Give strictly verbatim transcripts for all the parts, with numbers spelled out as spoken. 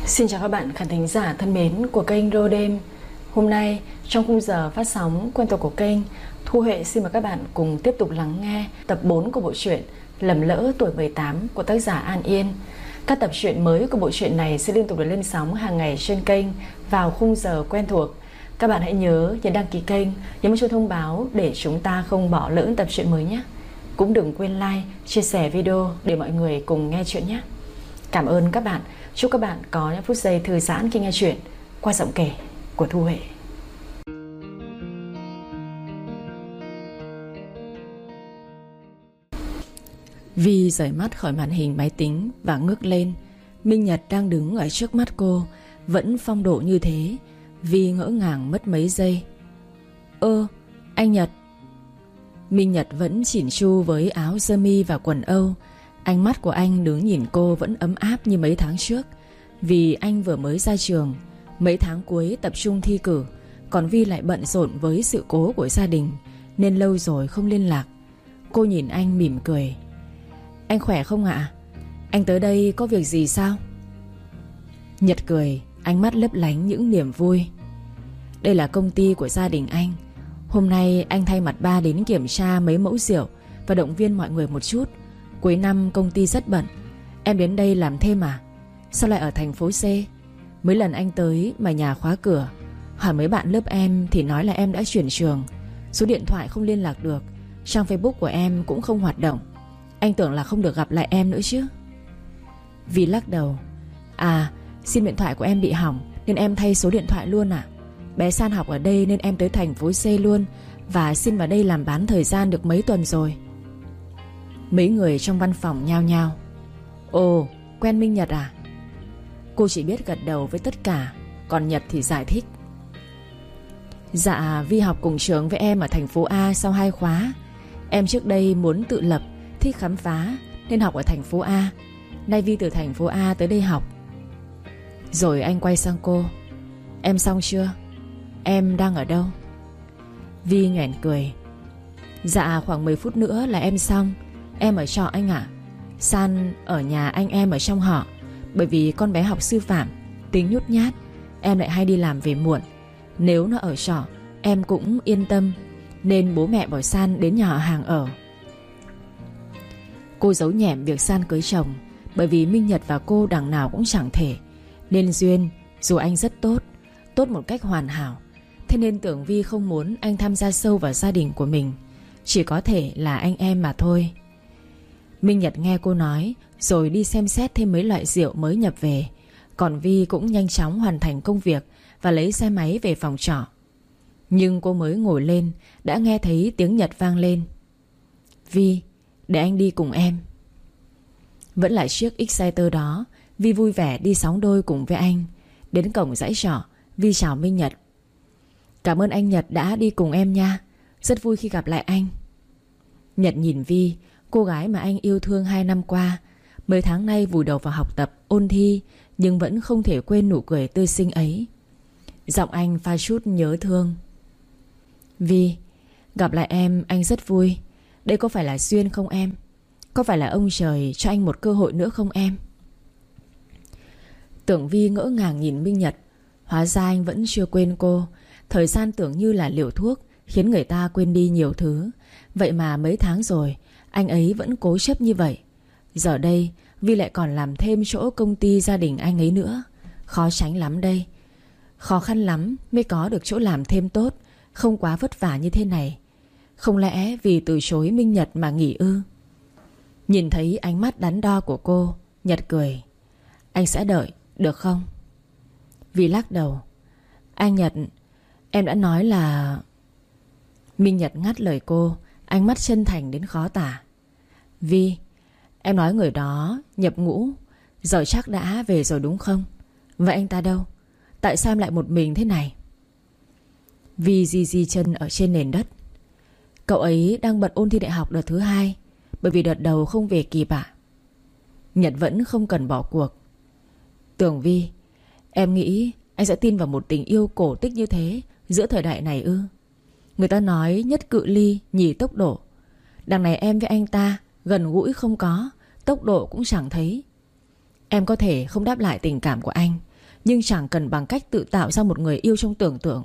Xin chào các bạn khán thính giả thân mến của kênh Rô Đêm. Hôm nay trong khung giờ phát sóng quen thuộc của kênh, Thu Huệ xin mời các bạn cùng tiếp tục lắng nghe tập bốn của bộ truyện Lầm Lỡ Tuổi mười tám của tác giả An Yên. Các tập truyện mới của bộ truyện này sẽ liên tục được lên sóng hàng ngày trên kênh vào khung giờ quen thuộc. Các bạn hãy nhớ nhấn đăng ký kênh, nhấn chuông thông báo để chúng ta không bỏ lỡ tập truyện mới nhé. Cũng đừng quên like, chia sẻ video để mọi người cùng nghe chuyện nhé. Cảm ơn các bạn. Chúc các bạn có những phút giây thư giãn khi nghe chuyện qua giọng kể của Thu Huệ. Vi rời mắt khỏi màn hình máy tính và ngước lên. Minh Nhật đang đứng ở trước mắt cô, vẫn phong độ như thế. Vi ngỡ ngàng mất mấy giây. Ơ, anh Nhật. Minh Nhật vẫn chỉn chu với áo sơ mi và quần âu. Ánh mắt của anh đứng nhìn cô vẫn ấm áp như mấy tháng trước. Vì anh vừa mới ra trường, mấy tháng cuối tập trung thi cử, còn Vi lại bận rộn với sự cố của gia đình nên lâu rồi không liên lạc. Cô nhìn anh mỉm cười. Anh khỏe không ạ? Anh tới đây có việc gì sao? Nhật cười, ánh mắt lấp lánh những niềm vui. Đây là công ty của gia đình anh. Hôm nay anh thay mặt ba đến kiểm tra mấy mẫu rượu và động viên mọi người một chút. Cuối năm công ty rất bận. Em đến đây làm thêm à? Sao lại ở thành phố C? Mấy lần anh tới mà nhà khóa cửa. Hỏi mấy bạn lớp em thì nói là em đã chuyển trường. Số điện thoại không liên lạc được. Trang Facebook của em cũng không hoạt động. Anh tưởng là không được gặp lại em nữa chứ. Vi lắc đầu. À, sim điện thoại của em bị hỏng nên em thay số điện thoại luôn à? Bé San học ở đây nên em tới thành phố C luôn, và xin vào đây làm bán thời gian được mấy tuần rồi. Mấy người trong văn phòng nhao nhao. Ồ, quen Minh Nhật à? Cô chỉ biết gật đầu với tất cả, còn Nhật thì giải thích. Dạ, Vi học cùng trường với em ở thành phố A sau hai khóa. Em trước đây muốn tự lập, thích khám phá nên học ở thành phố A. Nay Vi từ thành phố A tới đây học. Rồi anh quay sang cô. Em xong chưa? Em đang ở đâu? Vi nhoẻn cười. Dạ, khoảng mười phút nữa là em xong. Em ở trọ anh ạ. San ở nhà anh em ở trong họ. Bởi vì con bé học sư phạm, tính nhút nhát, em lại hay đi làm về muộn. Nếu nó ở trọ em cũng yên tâm, nên bố mẹ bảo San đến nhà họ hàng ở. Cô giấu nhẹm việc San cưới chồng, bởi vì Minh Nhật và cô đằng nào cũng chẳng thể. Nên duyên, dù anh rất tốt, tốt một cách hoàn hảo, thế nên tưởng Vi không muốn anh tham gia sâu vào gia đình của mình. Chỉ có thể là anh em mà thôi. Minh Nhật nghe cô nói rồi đi xem xét thêm mấy loại rượu mới nhập về. Còn Vi cũng nhanh chóng hoàn thành công việc và lấy xe máy về phòng trọ. Nhưng cô mới ngồi lên đã nghe thấy tiếng Nhật vang lên. Vi, để anh đi cùng em. Vẫn là chiếc Exciter đó. Vi vui vẻ đi sóng đôi cùng với anh. Đến cổng dãy trọ, Vi chào Minh Nhật. Cảm ơn anh Nhật đã đi cùng em nha. Rất vui khi gặp lại anh. Nhật nhìn Vi, cô gái mà anh yêu thương hai năm qua. Mấy tháng nay vùi đầu vào học tập, ôn thi, nhưng vẫn không thể quên nụ cười tươi xinh ấy. Giọng anh pha chút nhớ thương. Vi, gặp lại em anh rất vui. Đây có phải là duyên không em? Có phải là ông trời cho anh một cơ hội nữa không em? Tưởng Vi ngỡ ngàng nhìn Minh Nhật. Hóa ra anh vẫn chưa quên cô. Thời gian tưởng như là liều thuốc, khiến người ta quên đi nhiều thứ. Vậy mà mấy tháng rồi anh ấy vẫn cố chấp như vậy. Giờ đây Vi lại còn làm thêm chỗ công ty gia đình anh ấy nữa. Khó tránh lắm đây. Khó khăn lắm mới có được chỗ làm thêm tốt, không quá vất vả như thế này. Không lẽ vì từ chối Minh Nhật mà nghỉ ư? Nhìn thấy ánh mắt đắn đo của cô, Nhật cười. Anh sẽ đợi, được không? Vi lắc đầu. Anh Nhật, em đã nói là... Minh Nhật ngắt lời cô, ánh mắt chân thành đến khó tả. Vi, em nói người đó nhập ngũ, giờ chắc đã về rồi đúng không? Vậy anh ta đâu? Tại sao em lại một mình thế này? Vi di di chân ở trên nền đất. Cậu ấy đang bận ôn thi đại học đợt thứ hai, bởi vì đợt đầu không về kịp ạ. Nhật vẫn không cần bỏ cuộc. Tưởng Vi, em nghĩ anh sẽ tin vào một tình yêu cổ tích như thế giữa thời đại này ư? Người ta nói nhất cự ly nhì tốc độ. Đằng này em với anh ta gần gũi không có, tốc độ cũng chẳng thấy. Em có thể không đáp lại tình cảm của anh, nhưng chẳng cần bằng cách tự tạo ra một người yêu trong tưởng tượng.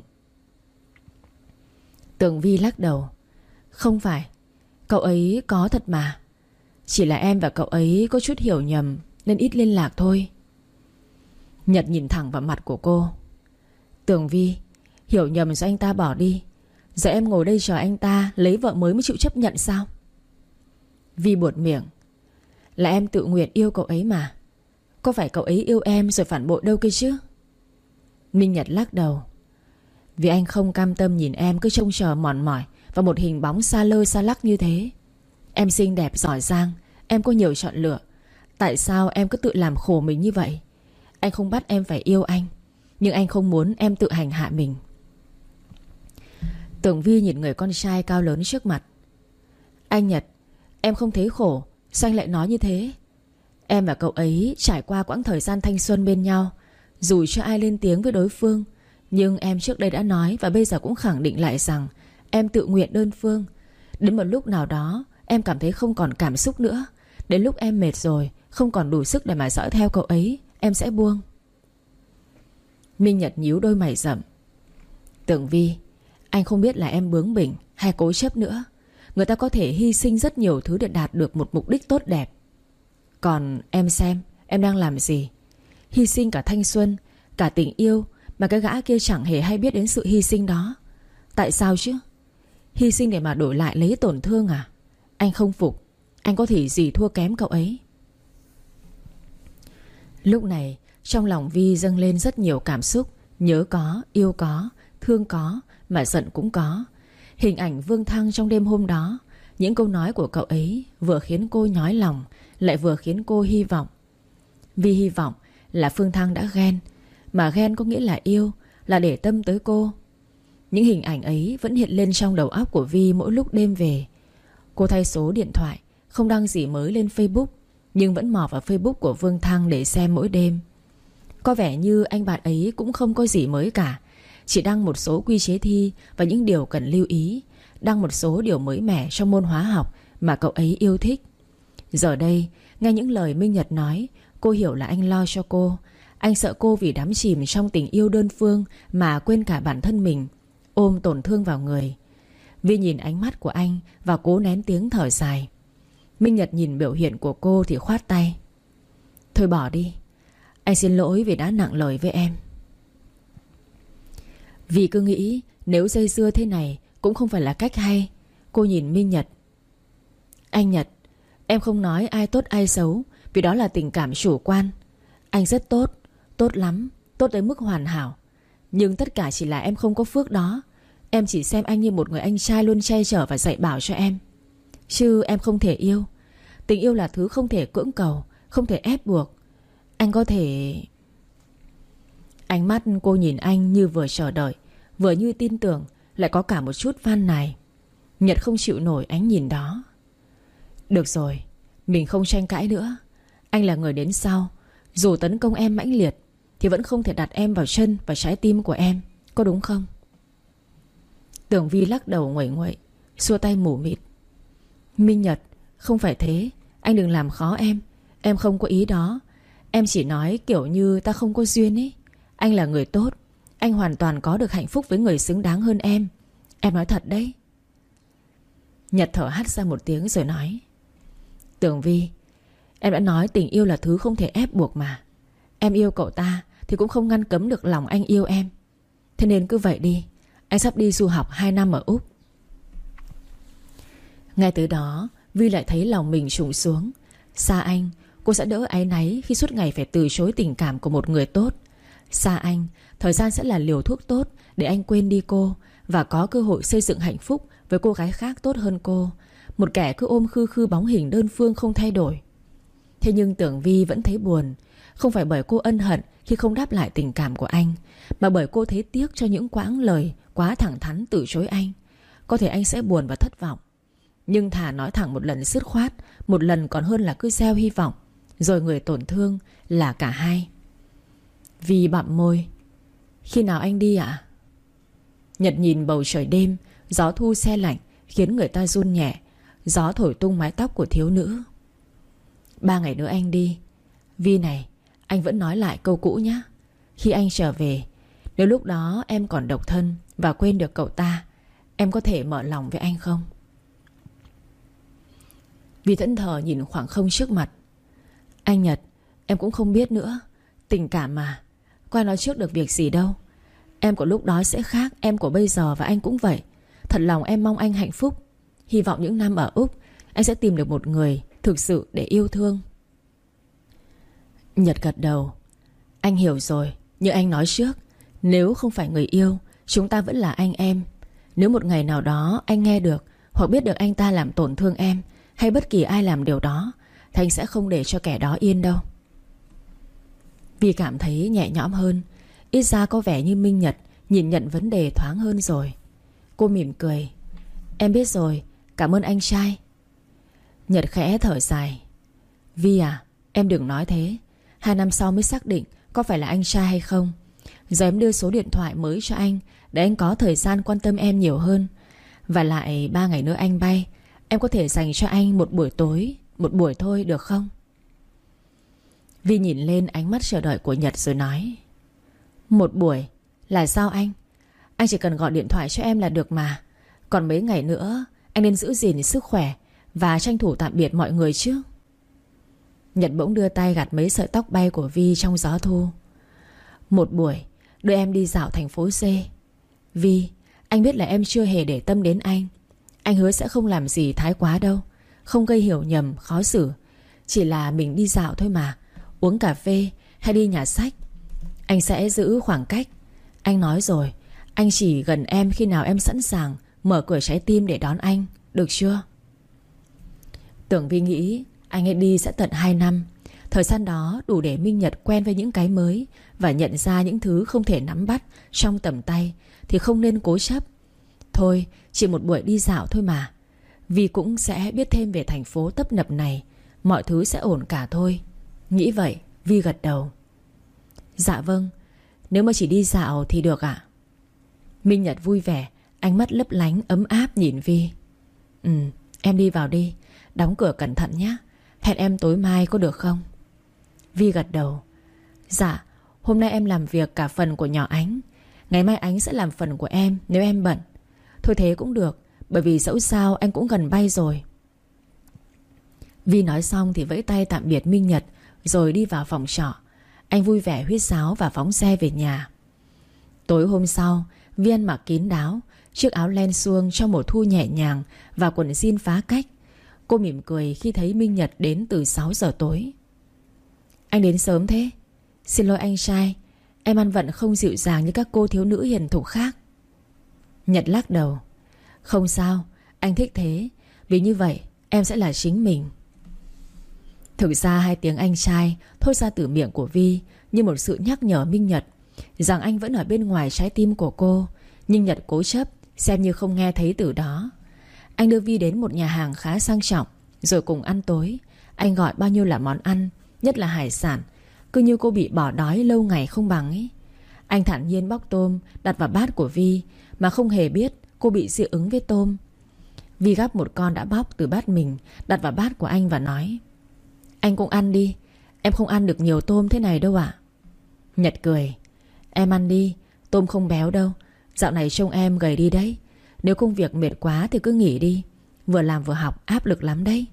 Tường Vi lắc đầu. Không phải, cậu ấy có thật mà. Chỉ là em và cậu ấy có chút hiểu nhầm nên ít liên lạc thôi. Nhật nhìn thẳng vào mặt của cô. Tường Vi, hiểu nhầm rồi anh ta bỏ đi, giờ em ngồi đây chờ anh ta lấy vợ mới mới chịu chấp nhận sao? Vi buột miệng. Là em tự nguyện yêu cậu ấy mà. Có phải cậu ấy yêu em rồi phản bội đâu kia chứ? Minh Nhật lắc đầu. Vì anh không cam tâm nhìn em cứ trông chờ mòn mỏi vào một hình bóng xa lơ xa lắc như thế. Em xinh đẹp giỏi giang, em có nhiều chọn lựa. Tại sao em cứ tự làm khổ mình như vậy? Anh không bắt em phải yêu anh, nhưng anh không muốn em tự hành hạ mình. Tưởng Vi nhìn người con trai cao lớn trước mặt. Anh Nhật, em không thấy khổ, sao anh lại nói như thế? Em và cậu ấy trải qua quãng thời gian thanh xuân bên nhau, dù cho ai lên tiếng với đối phương. Nhưng em trước đây đã nói và bây giờ cũng khẳng định lại rằng em tự nguyện đơn phương. Đến một lúc nào đó em cảm thấy không còn cảm xúc nữa. Đến lúc em mệt rồi, không còn đủ sức để mà dõi theo cậu ấy, em sẽ buông. Minh Nhật nhíu đôi mày rậm. Tưởng Vi, anh không biết là em bướng bỉnh hay cố chấp nữa. Người ta có thể hy sinh rất nhiều thứ để đạt được một mục đích tốt đẹp. Còn em xem, em đang làm gì? Hy sinh cả thanh xuân, cả tình yêu, mà cái gã kia chẳng hề hay biết đến sự hy sinh đó. Tại sao chứ? Hy sinh để mà đổi lại lấy tổn thương à? Anh không phục. Anh có thể gì thua kém cậu ấy. Lúc này trong lòng Vi dâng lên rất nhiều cảm xúc. Nhớ có, yêu có, thương có, mà giận cũng có. Hình ảnh Vương Thăng trong đêm hôm đó, những câu nói của cậu ấy vừa khiến cô nhói lòng, lại vừa khiến cô hy vọng. Vi hy vọng là Phương Thăng đã ghen, mà ghen có nghĩa là yêu, là để tâm tới cô. Những hình ảnh ấy vẫn hiện lên trong đầu óc của Vi mỗi lúc đêm về. Cô thay số điện thoại, không đăng gì mới lên Facebook, nhưng vẫn mò vào Facebook của Vương Thăng để xem mỗi đêm. Có vẻ như anh bạn ấy cũng không có gì mới cả, chỉ đăng một số quy chế thi và những điều cần lưu ý, đăng một số điều mới mẻ trong môn hóa học mà cậu ấy yêu thích. Giờ đây, nghe những lời Minh Nhật nói, cô hiểu là anh lo cho cô. Anh sợ cô vì đắm chìm trong tình yêu đơn phương mà quên cả bản thân mình, ôm tổn thương vào người. Vi nhìn ánh mắt của anh và cố nén tiếng thở dài. Minh Nhật nhìn biểu hiện của cô thì khoát tay. Thôi bỏ đi, anh xin lỗi vì đã nặng lời với em. Vi cứ nghĩ nếu dây dưa thế này cũng không phải là cách hay. Cô nhìn Minh Nhật. Anh Nhật, em không nói ai tốt ai xấu, vì đó là tình cảm chủ quan. Anh rất tốt, tốt lắm, tốt tới mức hoàn hảo. Nhưng tất cả chỉ là em không có phước đó. Em chỉ xem anh như một người anh trai luôn che chở và dạy bảo cho em. Chứ em không thể yêu. Tình yêu là thứ không thể cưỡng cầu, không thể ép buộc. Anh có thể... Ánh mắt cô nhìn anh như vừa chờ đợi, vừa như tin tưởng, lại có cả một chút van nài. Nhật không chịu nổi ánh nhìn đó. Được rồi, mình không tranh cãi nữa. Anh là người đến sau, dù tấn công em mãnh liệt thì vẫn không thể đặt em vào chân và trái tim của em, có đúng không? Tưởng Vi lắc đầu nguậy nguậy, xua tay mù mịt. Minh Nhật, không phải thế. Anh đừng làm khó em. Em không có ý đó. Em chỉ nói kiểu như ta không có duyên ấy. Anh là người tốt, anh hoàn toàn có được hạnh phúc với người xứng đáng hơn em. Em nói thật đấy. Nhật thở hắt ra một tiếng rồi nói. Tưởng Vi, em đã nói tình yêu là thứ không thể ép buộc mà. Em yêu cậu ta thì cũng không ngăn cấm được lòng anh yêu em. Thế nên cứ vậy đi. Anh sắp đi du học hai năm ở Úc. Ngay tới đó Vi lại thấy lòng mình trùng xuống. Xa anh, cô sẽ đỡ áy náy khi suốt ngày phải từ chối tình cảm của một người tốt. Xa anh, thời gian sẽ là liều thuốc tốt để anh quên đi cô và có cơ hội xây dựng hạnh phúc với cô gái khác tốt hơn cô. Một kẻ cứ ôm khư khư bóng hình đơn phương không thay đổi. Thế nhưng Tưởng Vi vẫn thấy buồn. Không phải bởi cô ân hận khi không đáp lại tình cảm của anh, mà bởi cô thấy tiếc cho những quãng lời quá thẳng thắn từ chối anh. Có thể anh sẽ buồn và thất vọng, nhưng thà nói thẳng một lần dứt khoát, một lần còn hơn là cứ gieo hy vọng, rồi người tổn thương là cả hai. Vi bặm môi. Khi nào anh đi ạ? Nhật nhìn bầu trời đêm, gió thu se lạnh khiến người ta run nhẹ. Gió thổi tung mái tóc của thiếu nữ. Ba ngày nữa anh đi. Vi này, anh vẫn nói lại câu cũ nhé. Khi anh trở về, nếu lúc đó em còn độc thân và quên được cậu ta, em có thể mở lòng với anh không? Vi thẫn thờ nhìn khoảng không trước mặt. Anh Nhật, em cũng không biết nữa. Tình cảm mà, có ai nói trước được việc gì đâu. Em của lúc đó sẽ khác em của bây giờ, và anh cũng vậy. Thật lòng em mong anh hạnh phúc. Hy vọng những năm ở Úc anh sẽ tìm được một người thực sự để yêu thương. Nhật gật đầu. Anh hiểu rồi. Như anh nói trước, nếu không phải người yêu, chúng ta vẫn là anh em. Nếu một ngày nào đó anh nghe được hoặc biết được anh ta làm tổn thương em, hay bất kỳ ai làm điều đó, thì anh sẽ không để cho kẻ đó yên đâu. Vi cảm thấy nhẹ nhõm hơn. Ít ra có vẻ như Minh Nhật nhìn nhận vấn đề thoáng hơn rồi. Cô mỉm cười. Em biết rồi, cảm ơn anh trai. Nhật khẽ thở dài. Vi à, em đừng nói thế. Hai năm sau mới xác định có phải là anh trai hay không. Giờ em đưa số điện thoại mới cho anh, để anh có thời gian quan tâm em nhiều hơn. Và lại ba ngày nữa anh bay, em có thể dành cho anh một buổi tối, một buổi thôi được không? Vi nhìn lên ánh mắt chờ đợi của Nhật rồi nói. Một buổi? Là sao anh? Anh chỉ cần gọi điện thoại cho em là được mà. Còn mấy ngày nữa anh nên giữ gìn sức khỏe và tranh thủ tạm biệt mọi người chứ. Nhật bỗng đưa tay gạt mấy sợi tóc bay của Vi trong gió thu. Một buổi đưa em đi dạo thành phố C. Vi, anh biết là em chưa hề để tâm đến anh. Anh hứa sẽ không làm gì thái quá đâu, không gây hiểu nhầm, khó xử. Chỉ là mình đi dạo thôi mà, uống cà phê hay đi nhà sách. Anh sẽ giữ khoảng cách. Anh nói rồi, anh chỉ gần em khi nào em sẵn sàng mở cửa trái tim để đón anh, được chưa? Tưởng Vi nghĩ anh ấy đi sẽ tận hai năm. Thời gian đó đủ để Minh Nhật quen với những cái mới và nhận ra những thứ không thể nắm bắt trong tầm tay, thì không nên cố chấp. Thôi, chỉ một buổi đi dạo thôi mà. Vi cũng sẽ biết thêm về thành phố tấp nập này. Mọi thứ sẽ ổn cả thôi. Nghĩ vậy, Vi gật đầu. Dạ vâng, nếu mà chỉ đi dạo thì được ạ. Minh Nhật vui vẻ, ánh mắt lấp lánh ấm áp nhìn Vi. Ừ, em đi vào đi. Đóng cửa cẩn thận nhé. Hẹn em tối mai có được không? Vi gật đầu. Dạ, hôm nay em làm việc cả phần của nhỏ Ánh. Ngày mai Ánh sẽ làm phần của em nếu em bận. Thôi thế cũng được, bởi vì dẫu sao anh cũng gần bay rồi. Vi nói xong thì vẫy tay tạm biệt Minh Nhật, rồi đi vào phòng trọ. Anh vui vẻ huýt sáo và phóng xe về nhà. Tối hôm sau, Vi ăn mặc kín đáo, chiếc áo len suông trong mùa thu nhẹ nhàng và quần jean phá cách. Cô mỉm cười khi thấy Minh Nhật đến từ sáu giờ tối. Anh đến sớm thế. Xin lỗi anh trai, em ăn vận không dịu dàng như các cô thiếu nữ hiền thục khác. Nhật lắc đầu. Không sao, anh thích thế. Vì như vậy em sẽ là chính mình. Thực ra hai tiếng anh trai thốt ra từ miệng của Vi như một sự nhắc nhở Minh Nhật rằng anh vẫn ở bên ngoài trái tim của cô. Nhưng Nhật cố chấp, xem như không nghe thấy từ đó. Anh đưa Vi đến một nhà hàng khá sang trọng, rồi cùng ăn tối. Anh gọi bao nhiêu là món ăn, nhất là hải sản, cứ như cô bị bỏ đói lâu ngày không bằng ấy. Anh thản nhiên bóc tôm đặt vào bát của Vi, mà không hề biết cô bị dị ứng với tôm. Vi gắp một con đã bóc từ bát mình, đặt vào bát của anh và nói. Anh cũng ăn đi, em không ăn được nhiều tôm thế này đâu ạ. Nhật cười. Em ăn đi, tôm không béo đâu. Dạo này trông em gầy đi đấy. Nếu công việc mệt quá thì cứ nghỉ đi. Vừa làm vừa học áp lực lắm đấy.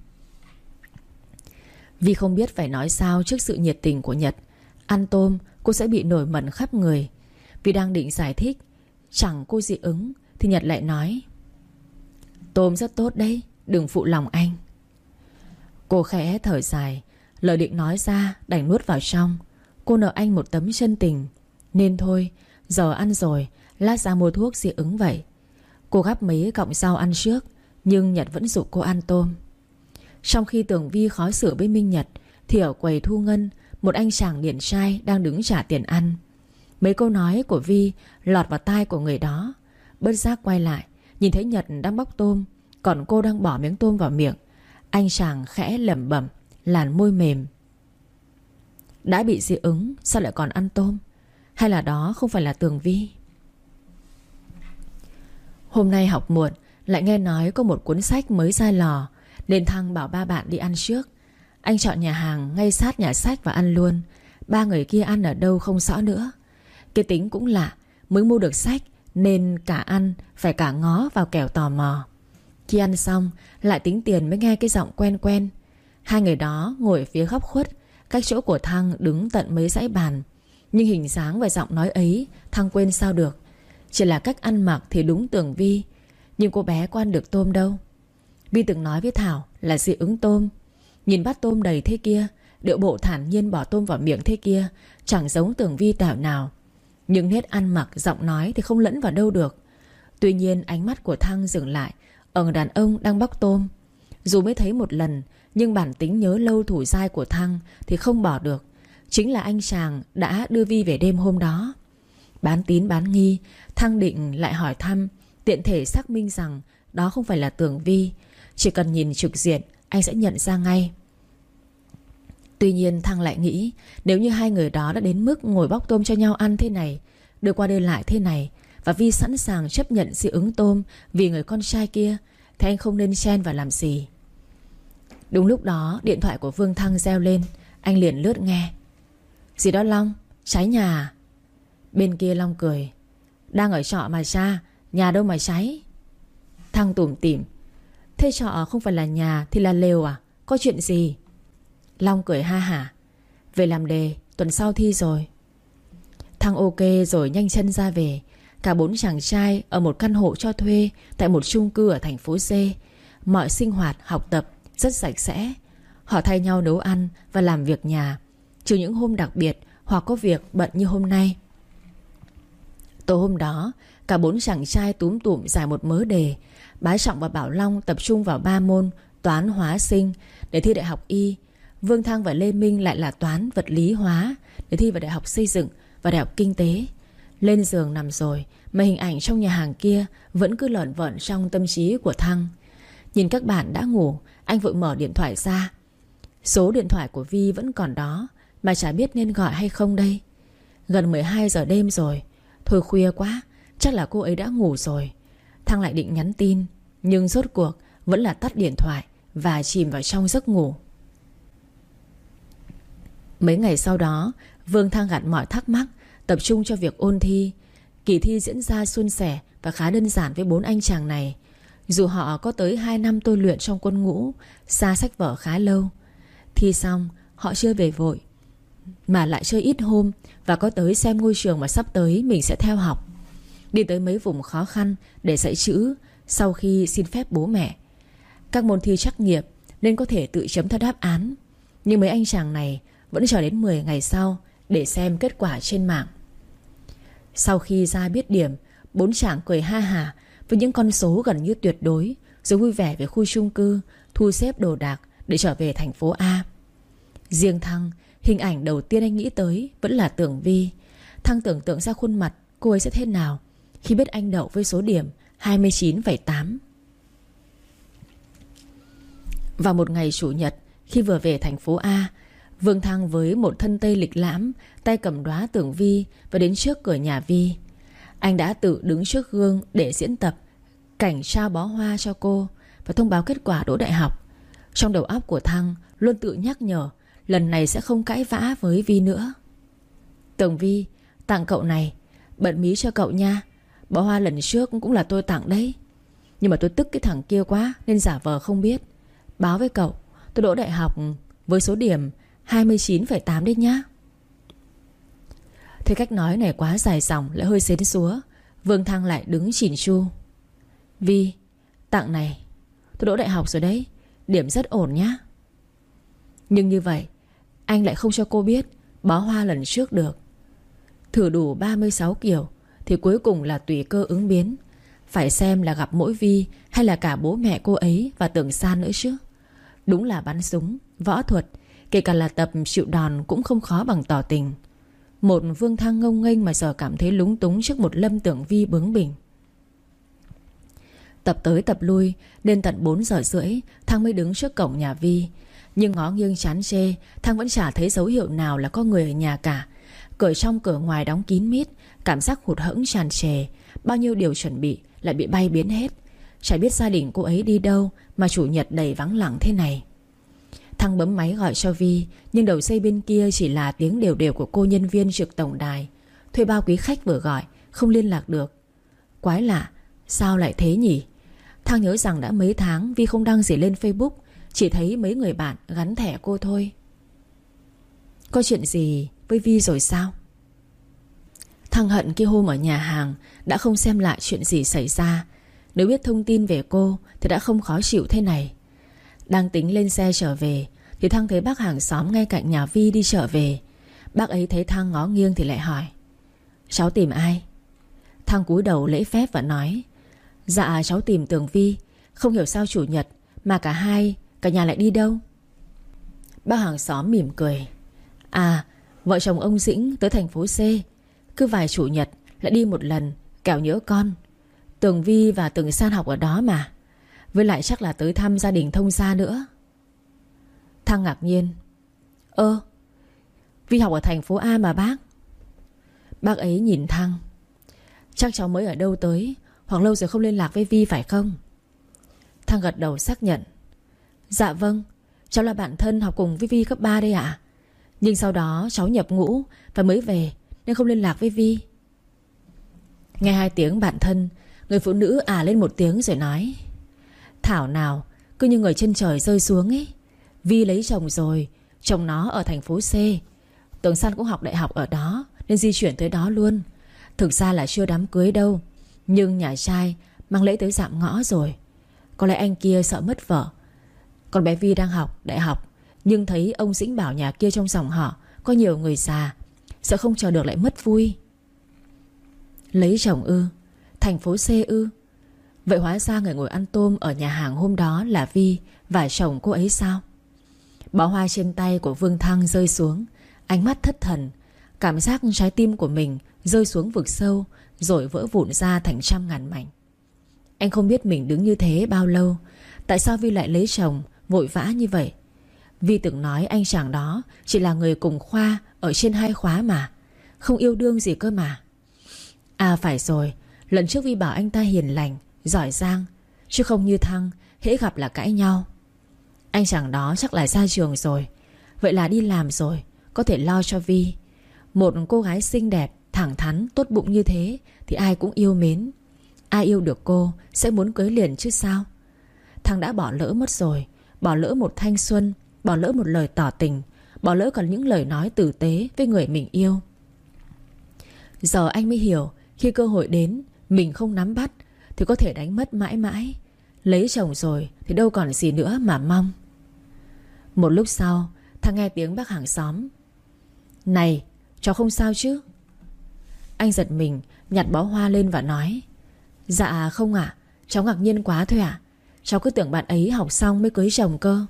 Vi không biết phải nói sao trước sự nhiệt tình của Nhật. Ăn tôm cô sẽ bị nổi mẩn khắp người. Vi đang định giải thích chẳng cô dị ứng thì Nhật lại nói. Tôm rất tốt đấy, đừng phụ lòng anh. Cô khẽ thở dài, lời định nói ra đành nuốt vào trong. Cô nợ anh một tấm chân tình, nên thôi, giờ ăn rồi, lát ra mua thuốc dị ứng vậy. Cô gắp mấy cọng rau ăn trước, nhưng Nhật vẫn giục cô ăn tôm. Trong khi Tường Vi khó xử với Minh Nhật, thì ở quầy thu ngân, một anh chàng điển trai đang đứng trả tiền ăn. Mấy câu nói của Vi lọt vào tai của người đó. Bất giác quay lại, nhìn thấy Nhật đang bóc tôm, còn cô đang bỏ miếng tôm vào miệng. Anh chàng khẽ lẩm bẩm, làn môi mềm. Đã bị dị ứng sao lại còn ăn tôm? Hay là đó không phải là Tường Vi? Hôm nay học muộn, lại nghe nói có một cuốn sách mới ra lò, nên Thăng bảo ba bạn đi ăn trước. Anh chọn nhà hàng ngay sát nhà sách và ăn luôn. Ba người kia ăn ở đâu không rõ nữa. Cái tính cũng lạ, mới mua được sách nên cả ăn phải cả ngó vào kẻo tò mò. Khi ăn xong lại tính tiền mới nghe cái giọng quen quen. Hai người đó ngồi ở phía góc khuất, cách chỗ của Thăng đứng tận mấy dãy bàn. Nhưng hình dáng và giọng nói ấy Thăng quên sao được. Chỉ là cách ăn mặc thì đúng Tưởng Vi, nhưng cô bé có ăn được tôm đâu. Vi từng nói với Thảo là dị ứng tôm. Nhìn bát tôm đầy thế kia, điệu bộ thản nhiên bỏ tôm vào miệng thế kia, chẳng giống Tưởng Vi tẹo nào. Nhưng nét ăn mặc, giọng nói thì không lẫn vào đâu được. Tuy nhiên ánh mắt của Thăng dừng lại ở người đàn ông đang bóc tôm. Dù mới thấy một lần, nhưng bản tính nhớ lâu thủ dai của Thăng thì không bỏ được. Chính là anh chàng đã đưa Vi về đêm hôm đó. Bán tín bán nghi, Thăng định lại hỏi thăm, tiện thể xác minh rằng đó không phải là Tưởng Vi. Chỉ cần nhìn trực diện anh sẽ nhận ra ngay. Tuy nhiên Thăng lại nghĩ, nếu như hai người đó đã đến mức ngồi bóc tôm cho nhau ăn thế này, đưa qua đưa lại thế này, và Vi sẵn sàng chấp nhận dị ứng tôm vì người con trai kia, thì anh không nên chen vào làm gì. Đúng lúc đó điện thoại của Vương Thăng reo lên. Anh liền lướt nghe. Gì đó Long, cháy nhà à? Bên kia Long cười. Đang ở trọ mà cha, nhà đâu mà cháy. Thăng tủm tỉm. Thế trọ không phải là nhà thì là lều à? Có chuyện gì? Long cười ha hả. Về làm đề, tuần sau thi rồi. Thăng ok rồi nhanh chân ra về. Cả bốn chàng trai ở một căn hộ cho thuê tại một chung cư ở thành phố C. Mọi sinh hoạt, học tập rất sạch sẽ. Họ thay nhau nấu ăn và làm việc nhà, trừ những hôm đặc biệt hoặc có việc bận như hôm nay. Tối hôm đó, cả bốn chàng trai túm tụm giải một mớ đề. Bá Trọng và Bảo Long tập trung vào ba môn toán, hóa, sinh để thi đại học Y. Vương Thăng và Lê Minh lại là toán, vật lý, hóa để thi vào đại học Xây dựng và đại học Kinh tế. Lên giường nằm rồi mà hình ảnh trong nhà hàng kia vẫn cứ lởn vởn trong tâm trí của Thăng. Nhìn các bạn đã ngủ, anh vội mở điện thoại ra. Số điện thoại của Vi vẫn còn đó, mà chả biết nên gọi hay không đây. Gần mười hai giờ đêm rồi. Thôi khuya quá, chắc là cô ấy đã ngủ rồi. Thăng lại định nhắn tin, nhưng rốt cuộc vẫn là tắt điện thoại và chìm vào trong giấc ngủ. Mấy ngày sau đó, Vương Thăng gạt mọi thắc mắc, tập trung cho việc ôn thi. Kỳ thi diễn ra suôn sẻ và khá đơn giản với bốn anh chàng này. Dù họ có tới hai năm tôi luyện trong quân ngũ, xa sách vở khá lâu. Thi xong, họ chưa về vội, mà lại chơi ít hôm và có tới xem ngôi trường mà sắp tới mình sẽ theo học. Đi tới mấy vùng khó khăn để dạy chữ sau khi xin phép bố mẹ. Các môn thi trắc nghiệm nên có thể tự chấm theo đáp án. Nhưng mấy anh chàng này vẫn chờ đến mười ngày sau để xem kết quả trên mạng. Sau khi ra biết điểm, bốn chàng cười ha hả với những con số gần như tuyệt đối, rồi vui vẻ về khu chung cư, thu xếp đồ đạc để trở về thành phố A. Riêng Thăng, hình ảnh đầu tiên anh nghĩ tới vẫn là Tưởng Vi. Thăng tưởng tượng ra khuôn mặt cô ấy sẽ thế nào khi biết anh đậu với số điểm hai mươi chín phẩy tám. Vào một ngày chủ nhật, khi vừa về thành phố A, Vương Thăng với một thân tây lịch lãm, tay cầm đóa Tưởng Vi và đến trước cửa nhà Vi. Anh đã tự đứng trước gương để diễn tập cảnh trao bó hoa cho cô và thông báo kết quả đỗ đại học. Trong đầu óc của Thăng luôn tự nhắc nhở lần này sẽ không cãi vã với Vi nữa. Tưởng Vi, tặng cậu này, bận mí cho cậu nha. Bó hoa lần trước cũng là tôi tặng đấy. Nhưng mà tôi tức cái thằng kia quá nên giả vờ không biết. Báo với cậu, tôi đỗ đại học với số điểm hai mươi chín phẩy tám đấy nhá. Thế cách nói này quá dài dòng lại hơi xến xúa. Vương Thăng lại đứng chỉn chu. Vi, tặng này, tôi đỗ đại học rồi đấy, điểm rất ổn nhá. Nhưng như vậy anh lại không cho cô biết bó hoa lần trước được. Thử đủ ba mươi sáu kiểu thì cuối cùng là tùy cơ ứng biến. Phải xem là gặp mỗi Vi hay là cả bố mẹ cô ấy và Tưởng San nữa chứ. Đúng là bắn súng, võ thuật, kể cả là tập chịu đòn cũng không khó bằng tỏ tình. Một Vương Thăng ngông nghênh mà giờ cảm thấy lúng túng trước một Lâm Tưởng Vi bướng bỉnh. Tập tới tập lui nên tận bốn giờ rưỡi Thăng mới đứng trước cổng nhà Vi. Nhưng ngó nghiêng chán chê, Thăng vẫn chả thấy dấu hiệu nào là có người ở nhà cả. Cửa trong cửa ngoài đóng kín mít, cảm giác hụt hẫng tràn trề. Bao nhiêu điều chuẩn bị lại bị bay biến hết. Chả biết gia đình cô ấy đi đâu mà chủ nhật đầy vắng lặng thế này. Thăng bấm máy gọi cho Vi, nhưng đầu dây bên kia chỉ là tiếng đều đều của cô nhân viên trực tổng đài. thuê bao quý khách vừa gọi không liên lạc được. Quái lạ, sao lại thế nhỉ? Thang nhớ rằng đã mấy tháng Vi không đăng gì lên Facebook, chỉ thấy mấy người bạn gắn thẻ cô thôi. Có chuyện gì với Vi rồi sao? Thang hận cái hôm ở nhà hàng đã không xem lại chuyện gì xảy ra. Nếu biết thông tin về cô thì đã không khó chịu thế này. Đang tính lên xe trở về thì Thang thấy bác hàng xóm ngay cạnh nhà Vi đi chợ về. Bác ấy thấy Thang ngó nghiêng thì lại hỏi: cháu tìm ai? Thang cúi đầu lễ phép và nói: dạ cháu tìm Tường Vi. Không hiểu sao chủ nhật mà cả hai, cả nhà lại đi đâu? Bác hàng xóm mỉm cười: à, vợ chồng ông Dĩnh tới thành phố C. Cứ vài chủ nhật lại đi một lần, kẻo nhớ con. Tường Vi và Tường San học ở đó mà. Với lại chắc là tới thăm gia đình thông gia nữa. Thang ngạc nhiên: ơ, Vi học ở thành phố A mà bác. Bác ấy nhìn Thang: chắc cháu mới ở đâu tới, hoặc lâu rồi không liên lạc với Vi phải không? Thang gật đầu xác nhận: dạ vâng, cháu là bạn thân học cùng với Vi cấp ba đây ạ. Nhưng sau đó cháu nhập ngũ và mới về nên không liên lạc với Vi. Nghe hai tiếng bạn thân, người phụ nữ à lên một tiếng rồi nói: thảo nào, cứ như người trên trời rơi xuống ấy. Vi lấy chồng rồi, chồng nó ở thành phố C. Tường San cũng học đại học ở đó nên di chuyển tới đó luôn. Thực ra là chưa đám cưới đâu, nhưng nhà trai mang lễ tới dạm ngõ rồi. Có lẽ anh kia sợ mất vợ. Còn bé Vi đang học đại học, nhưng thấy ông Dĩnh bảo nhà kia trong dòng họ có nhiều người già, sợ không chờ được lại mất vui. Lấy chồng ư? Thành phố C ư? Vậy hóa ra người ngồi ăn tôm ở nhà hàng hôm đó là Vi và chồng cô ấy sao? Bó hoa trên tay của Vương Thăng rơi xuống. Ánh mắt thất thần. Cảm giác trái tim của mình rơi xuống vực sâu, rồi vỡ vụn ra thành trăm ngàn mảnh. Anh không biết mình đứng như thế bao lâu. Tại sao Vi lại lấy chồng vội vã như vậy? Vi từng nói anh chàng đó chỉ là người cùng khoa ở trên hai khóa mà, không yêu đương gì cơ mà. À phải rồi, lần trước Vi bảo anh ta hiền lành, giỏi giang, chứ không như Thăng hễ gặp là cãi nhau. Anh chàng đó chắc là ra trường rồi, vậy là đi làm rồi, có thể lo cho Vi. Một cô gái xinh đẹp, thẳng thắn, tốt bụng như thế thì ai cũng yêu mến. Ai yêu được cô sẽ muốn cưới liền chứ sao. Thằng đã bỏ lỡ mất rồi. Bỏ lỡ một thanh xuân, bỏ lỡ một lời tỏ tình, bỏ lỡ còn những lời nói tử tế với người mình yêu. Giờ anh mới hiểu, khi cơ hội đến mình không nắm bắt thì có thể đánh mất mãi mãi. Lấy chồng rồi thì đâu còn gì nữa mà mong. Một lúc sau, Thằng nghe tiếng bác hàng xóm: này, cháu không sao chứ? Anh giật mình, nhặt bó hoa lên và nói: dạ không ạ, cháu ngạc nhiên quá thôi ạ. Cháu cứ tưởng bạn ấy học xong mới cưới chồng cơ.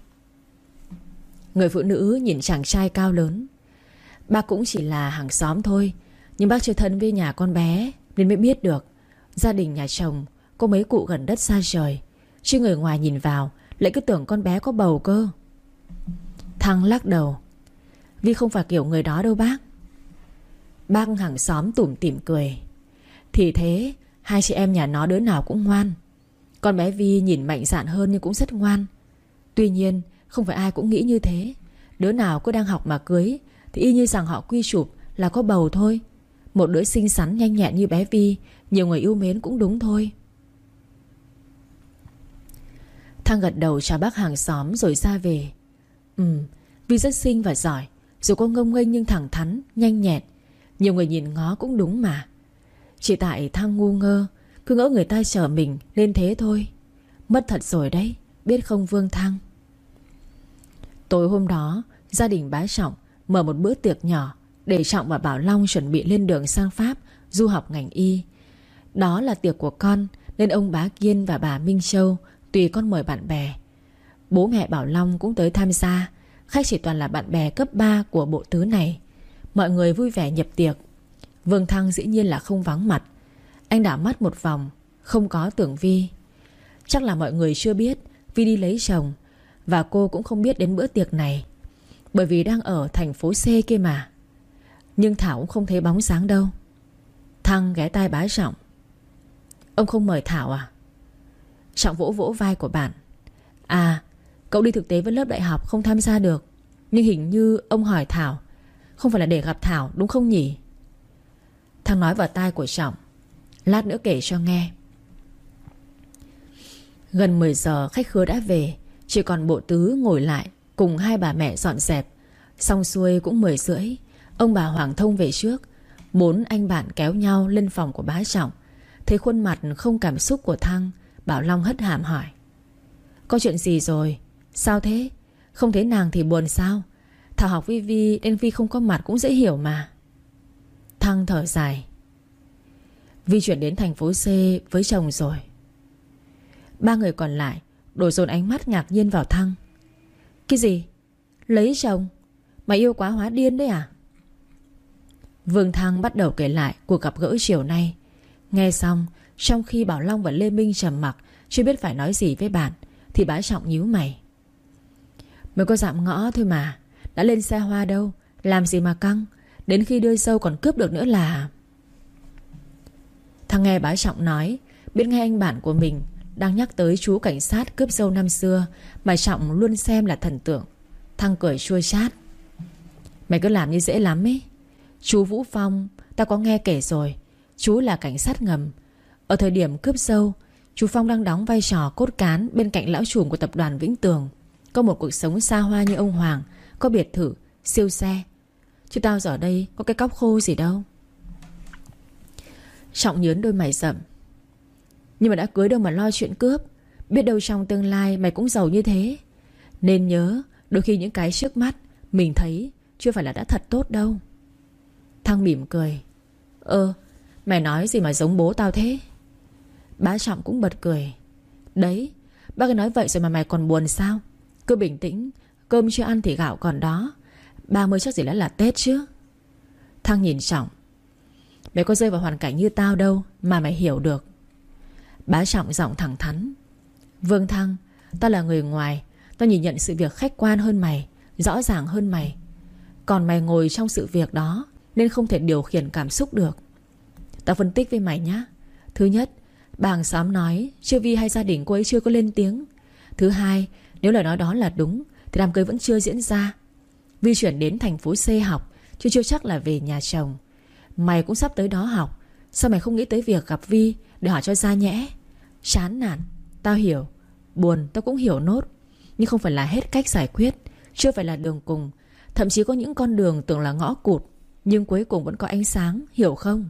Người phụ nữ nhìn chàng trai cao lớn: bác cũng chỉ là hàng xóm thôi, nhưng bác chơi thân với nhà con bé nên mới biết được. Gia đình nhà chồng có mấy cụ gần đất xa trời, chứ người ngoài nhìn vào lại cứ tưởng con bé có bầu cơ. Thăng lắc đầu: Vi không phải kiểu người đó đâu bác. Bác hàng xóm tủm tỉm cười: thì thế, hai chị em nhà nó đứa nào cũng ngoan. Con bé Vi nhìn mạnh dạn hơn nhưng cũng rất ngoan. Tuy nhiên không phải ai cũng nghĩ như thế. Đứa nào cứ đang học mà cưới thì y như rằng họ quy chụp là có bầu thôi. Một đứa xinh xắn nhanh nhẹn như bé Vi, nhiều người yêu mến cũng đúng thôi. Thăng gật đầu chào bác hàng xóm rồi ra về. Ừ, Vi rất xinh và giỏi, dù có ngông nghênh nhưng thẳng thắn, nhanh nhẹn. Nhiều người nhìn ngó cũng đúng mà. Chỉ tại Thăng ngu ngơ, cứ ngỡ người ta chở mình lên thế thôi. Mất thật rồi đấy, biết không Vương Thăng? Tối hôm đó, gia đình bá Trọng mở một bữa tiệc nhỏ để Trọng và Bảo Long chuẩn bị lên đường sang Pháp du học ngành y. Đó là tiệc của con nên ông bá Kiên và bà Minh Châu tùy con mời bạn bè. Bố mẹ Bảo Long cũng tới tham gia. Khách chỉ toàn là bạn bè cấp ba của bộ tứ này. Mọi người vui vẻ nhập tiệc. Vương Thăng dĩ nhiên là không vắng mặt. Anh đảo mắt một vòng, không có Tưởng Vi. Chắc là mọi người chưa biết Vi đi lấy chồng, và cô cũng không biết đến bữa tiệc này, bởi vì đang ở thành phố C kia mà. Nhưng Thảo cũng không thấy bóng dáng đâu. Thăng ghé tai bá Trọng: ông không mời Thảo à? Trọng vỗ vỗ vai của bạn: à, cậu đi thực tế với lớp đại học không tham gia được. Nhưng hình như ông hỏi Thảo không phải là để gặp Thảo đúng không nhỉ? Thăng nói vào tai của Trọng: Lát nữa kể cho nghe. Gần mười giờ khách khứa đã về, chỉ còn bộ Tứ ngồi lại cùng hai bà mẹ dọn dẹp. Xong xuôi cũng mười rưỡi, ông bà Hoàng Thông về trước. Bốn anh bạn kéo nhau lên phòng của bá Trọng. Thấy khuôn mặt không cảm xúc của Thăng, Bảo Long hất hàm hỏi: Có chuyện gì rồi? Sao thế? Không thấy nàng thì buồn sao? Thảo học Vi Vi nên Vi không có mặt cũng dễ hiểu mà. Thăng thở dài: Vi chuyển đến thành phố C với chồng rồi. Ba người còn lại đổ dồn ánh mắt ngạc nhiên vào Thăng. Cái gì? Lấy chồng? Mày yêu quá hóa điên đấy à? Vương Thăng bắt đầu kể lại cuộc gặp gỡ chiều nay. Nghe xong, trong khi Bảo Long và Lê Minh trầm mặc, chưa biết phải nói gì với bạn, thì bá Trọng nhíu mày: Mới có dạm ngõ thôi mà, đã lên xe hoa đâu, làm gì mà căng. Đến khi đưa dâu còn cướp được nữa là... Thằng nghe bá Trọng nói, biết ngay anh bạn của mình đang nhắc tới chú cảnh sát cướp dâu năm xưa mà Trọng luôn xem là thần tượng. Thăng cười chua chát: Mày cứ làm như dễ lắm ấy. Chú Vũ Phong tao có nghe kể rồi. Chú là cảnh sát ngầm. Ở thời điểm cướp dâu, chú Phong đang đóng vai trò cốt cán bên cạnh lão trùm của tập đoàn Vĩnh Tường, có một cuộc sống xa hoa như ông Hoàng, có biệt thự, siêu xe. Chứ tao giờ đây có cái cóc khô gì đâu. Trọng nhớn đôi mày rậm: Nhưng mà đã cưới đâu mà lo chuyện cướp. Biết đâu trong tương lai mày cũng giàu như thế. Nên nhớ, đôi khi những cái trước mắt mình thấy chưa phải là đã thật tốt đâu. Thăng mỉm cười: Ơ, mày nói gì mà giống bố tao thế? Bá Trọng cũng bật cười: Đấy, bác cứ nói vậy rồi mà mày còn buồn sao? Cứ bình tĩnh, cơm chưa ăn thì gạo còn đó. Ba mươi chắc gì đã là Tết chứ. Thăng nhìn Trọng: Mày có rơi vào hoàn cảnh như tao đâu mà mày hiểu được. Bá Trọng giọng thẳng thắn: Vương Thăng, tao là người ngoài, tao nhìn nhận sự việc khách quan hơn mày, rõ ràng hơn mày. Còn mày ngồi trong sự việc đó nên không thể điều khiển cảm xúc được. Tao phân tích với mày nhá. Thứ nhất, bà hàng xóm nói chưa Vi hay gia đình cô ấy chưa có lên tiếng. Thứ hai, nếu lời nói đó là đúng thì đám cưới vẫn chưa diễn ra. Vi chuyển đến thành phố C học, chứ chưa chắc là về nhà chồng. Mày cũng sắp tới đó học, sao mày không nghĩ tới việc gặp Vi để hỏi cho ra nhẽ? Chán nản, tao hiểu. Buồn tao cũng hiểu nốt. Nhưng không phải là hết cách giải quyết, chưa phải là đường cùng. Thậm chí có những con đường tưởng là ngõ cụt, nhưng cuối cùng vẫn có ánh sáng, hiểu không?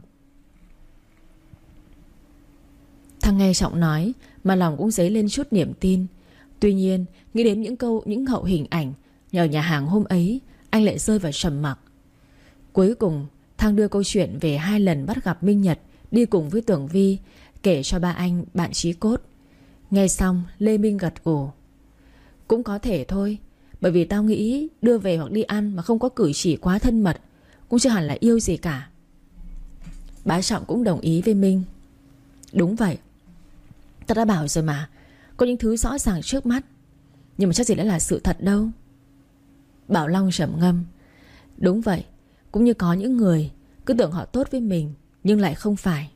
Thằng nghe Trọng nói mà lòng cũng dấy lên chút niềm tin. Tuy nhiên, nghĩ đến những câu, những hậu hình ảnh nhờ nhà hàng hôm ấy, anh lại rơi vào trầm mặc. Cuối cùng, Thăng đưa câu chuyện về hai lần bắt gặp Minh Nhật đi cùng với Tưởng Vi, kể cho ba anh bạn chí cốt. Nghe xong, Lê Minh gật gù: Cũng có thể thôi. Bởi vì tao nghĩ đưa về hoặc đi ăn mà không có cử chỉ quá thân mật cũng chưa hẳn là yêu gì cả. Bá Trọng cũng đồng ý với Minh: Đúng vậy. Tao đã bảo rồi mà, có những thứ rõ ràng trước mắt, nhưng mà chắc gì đã là sự thật đâu. Bảo Long trầm ngâm: Đúng vậy. Cũng như có những người cứ tưởng họ tốt với mình nhưng lại không phải.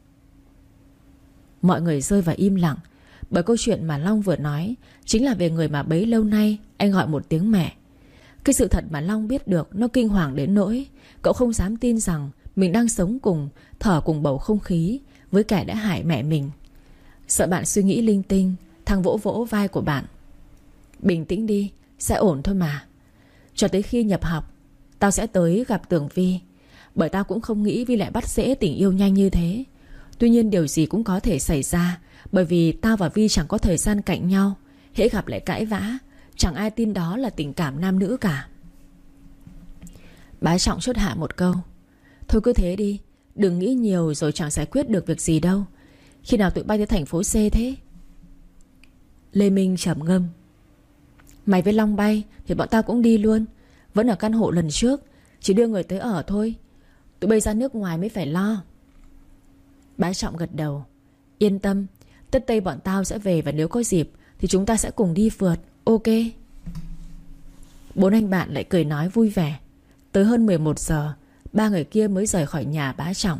Mọi người rơi vào im lặng, bởi câu chuyện mà Long vừa nói chính là về người mà bấy lâu nay anh gọi một tiếng mẹ. Cái sự thật mà Long biết được nó kinh hoàng đến nỗi cậu không dám tin rằng mình đang sống cùng, thở cùng bầu không khí với kẻ đã hại mẹ mình. Sợ bạn suy nghĩ linh tinh, Thằng vỗ vỗ vai của bạn: Bình tĩnh đi, sẽ ổn thôi mà. Cho tới khi nhập học, tao sẽ tới gặp Tường Vi. Bởi tao cũng không nghĩ Vi lại bắt rễ tình yêu nhanh như thế. Tuy nhiên điều gì cũng có thể xảy ra, bởi vì tao và Vi chẳng có thời gian cạnh nhau. Hễ gặp lại cãi vã, chẳng ai tin đó là tình cảm nam nữ cả. Bá Trọng chốt hạ một câu: Thôi cứ thế đi, đừng nghĩ nhiều rồi chẳng giải quyết được việc gì đâu. Khi nào tụi bay tới thành phố C thế? Lê Minh trầm ngâm: Mày với Long bay thì bọn tao cũng đi luôn. Vẫn ở căn hộ lần trước, chỉ đưa người tới ở thôi. Tụi bay ra nước ngoài mới phải lo. Bá Trọng gật đầu: Yên tâm, Tết Tây bọn tao sẽ về, và nếu có dịp thì chúng ta sẽ cùng đi phượt. Ok. Bốn anh bạn lại cười nói vui vẻ. Tới hơn mười một giờ, ba người kia mới rời khỏi nhà Bá Trọng.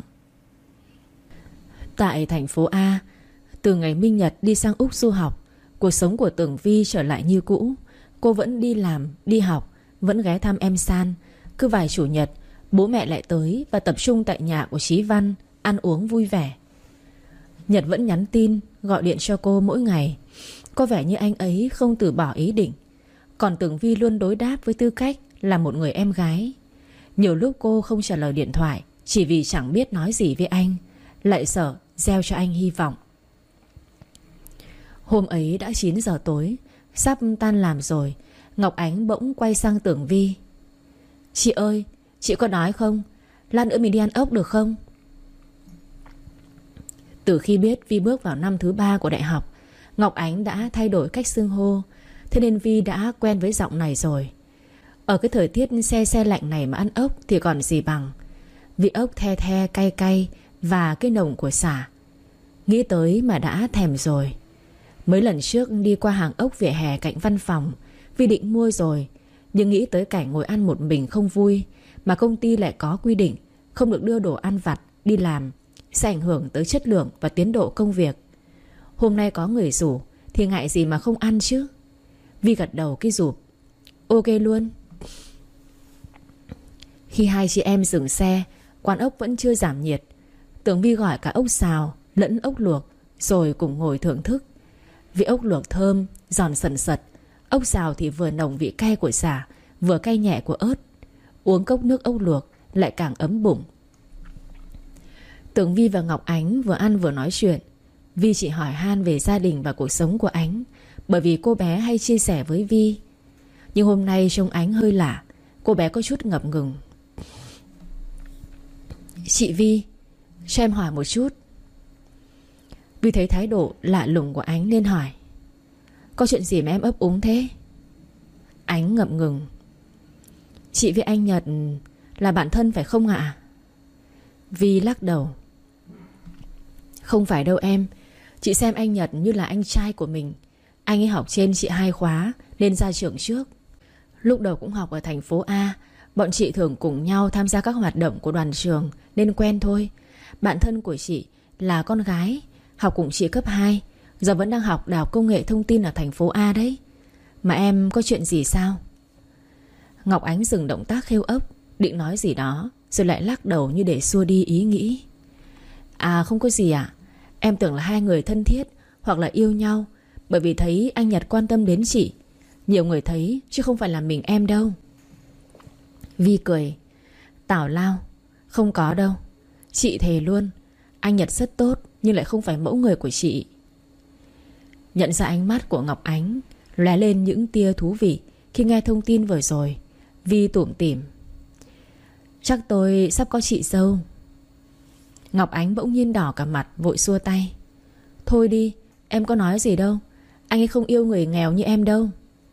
Tại thành phố A, từ ngày Minh Nhật đi sang Úc du học, cuộc sống của Tưởng Vi trở lại như cũ. Cô vẫn đi làm, đi học, vẫn ghé thăm em San. Cứ vài chủ nhật, Bố mẹ lại tới và tập trung tại nhà của Chí Văn, ăn uống vui vẻ. Nhật vẫn nhắn tin, gọi điện cho cô mỗi ngày. Có vẻ như anh ấy không từ bỏ ý định. Còn Tường Vi luôn đối đáp với tư cách là một người em gái. Nhiều lúc cô không trả lời điện thoại chỉ vì chẳng biết nói gì với anh, lại sợ gieo cho anh hy vọng. Hôm ấy đã chín giờ tối, sắp tan làm rồi, Ngọc Ánh bỗng quay sang Tường Vi. Chị ơi, chị có đói không? Lát nữa mình đi ăn ốc được không? Từ khi biết Vi bước vào năm thứ ba của đại học, Ngọc Ánh đã thay đổi cách xưng hô. Thế nên Vi đã quen với giọng này rồi. Ở cái thời tiết se se lạnh này mà ăn ốc thì còn gì bằng. Vị ốc the the cay cay và cái nồng của sả. Nghĩ tới mà đã thèm rồi. Mấy lần trước đi qua hàng ốc vỉa hè cạnh văn phòng, Vi định mua rồi, nhưng nghĩ tới cảnh ngồi ăn một mình không vui. Mà công ty lại có quy định không được đưa đồ ăn vặt đi làm, sẽ ảnh hưởng tới chất lượng và tiến độ công việc. Hôm nay có người rủ thì ngại gì mà không ăn chứ. Vi gật đầu cái rụp. Ok luôn. Khi hai chị em dừng xe, quán ốc vẫn chưa giảm nhiệt. Tường Vi gọi cả ốc xào lẫn ốc luộc rồi cùng ngồi thưởng thức. Vị ốc luộc thơm, giòn sần sật. Ốc xào thì vừa nồng vị cay của sả, vừa cay nhẹ của ớt. Uống cốc nước ốc luộc lại càng ấm bụng. Tường Vi và Ngọc Ánh vừa ăn vừa nói chuyện. Vi chỉ hỏi han về gia đình và cuộc sống của Ánh, bởi vì cô bé hay chia sẻ với Vi. Nhưng hôm nay trông Ánh hơi lạ. Cô bé có chút ngập ngừng. Chị Vi, cho em hỏi một chút. Vi thấy thái độ lạ lùng của Ánh nên hỏi. Có chuyện gì mà em ấp úng thế? Ánh ngập ngừng. Chị với anh Nhật là bạn thân phải không ạ? Vi lắc đầu. Không phải đâu em. Chị xem anh Nhật như là anh trai của mình. Anh ấy học trên chị hai khóa nên ra trường trước. Lúc đầu cũng học ở thành phố A. Bọn chị thường cùng nhau tham gia các hoạt động của đoàn trường nên quen thôi. Bạn thân của chị là con gái, học cùng chị cấp hai, giờ vẫn đang học Đại học Công nghệ Thông tin ở thành phố A đấy. Mà em có chuyện gì sao? Ngọc Ánh dừng động tác khêu ốc, định nói gì đó rồi lại lắc đầu như để xua đi ý nghĩ. À không có gì ạ. Em tưởng là hai người thân thiết hoặc là yêu nhau, bởi vì thấy anh Nhật quan tâm đến chị. Nhiều người thấy chứ không phải là mình em đâu. Vi cười. Tào lao. Không có đâu. Chị thề luôn, anh Nhật rất tốt nhưng lại không phải mẫu người của chị. Nhận ra ánh mắt của Ngọc Ánh lóe lên những tia thú vị khi nghe thông tin vừa rồi. Vi tủm tỉm. Chắc tôi sắp có chị dâu. Ngọc Ánh bỗng nhiên đỏ cả mặt, vội xua tay. Thôi đi, em có nói gì đâu. Anh ấy không yêu người nghèo như em đâu.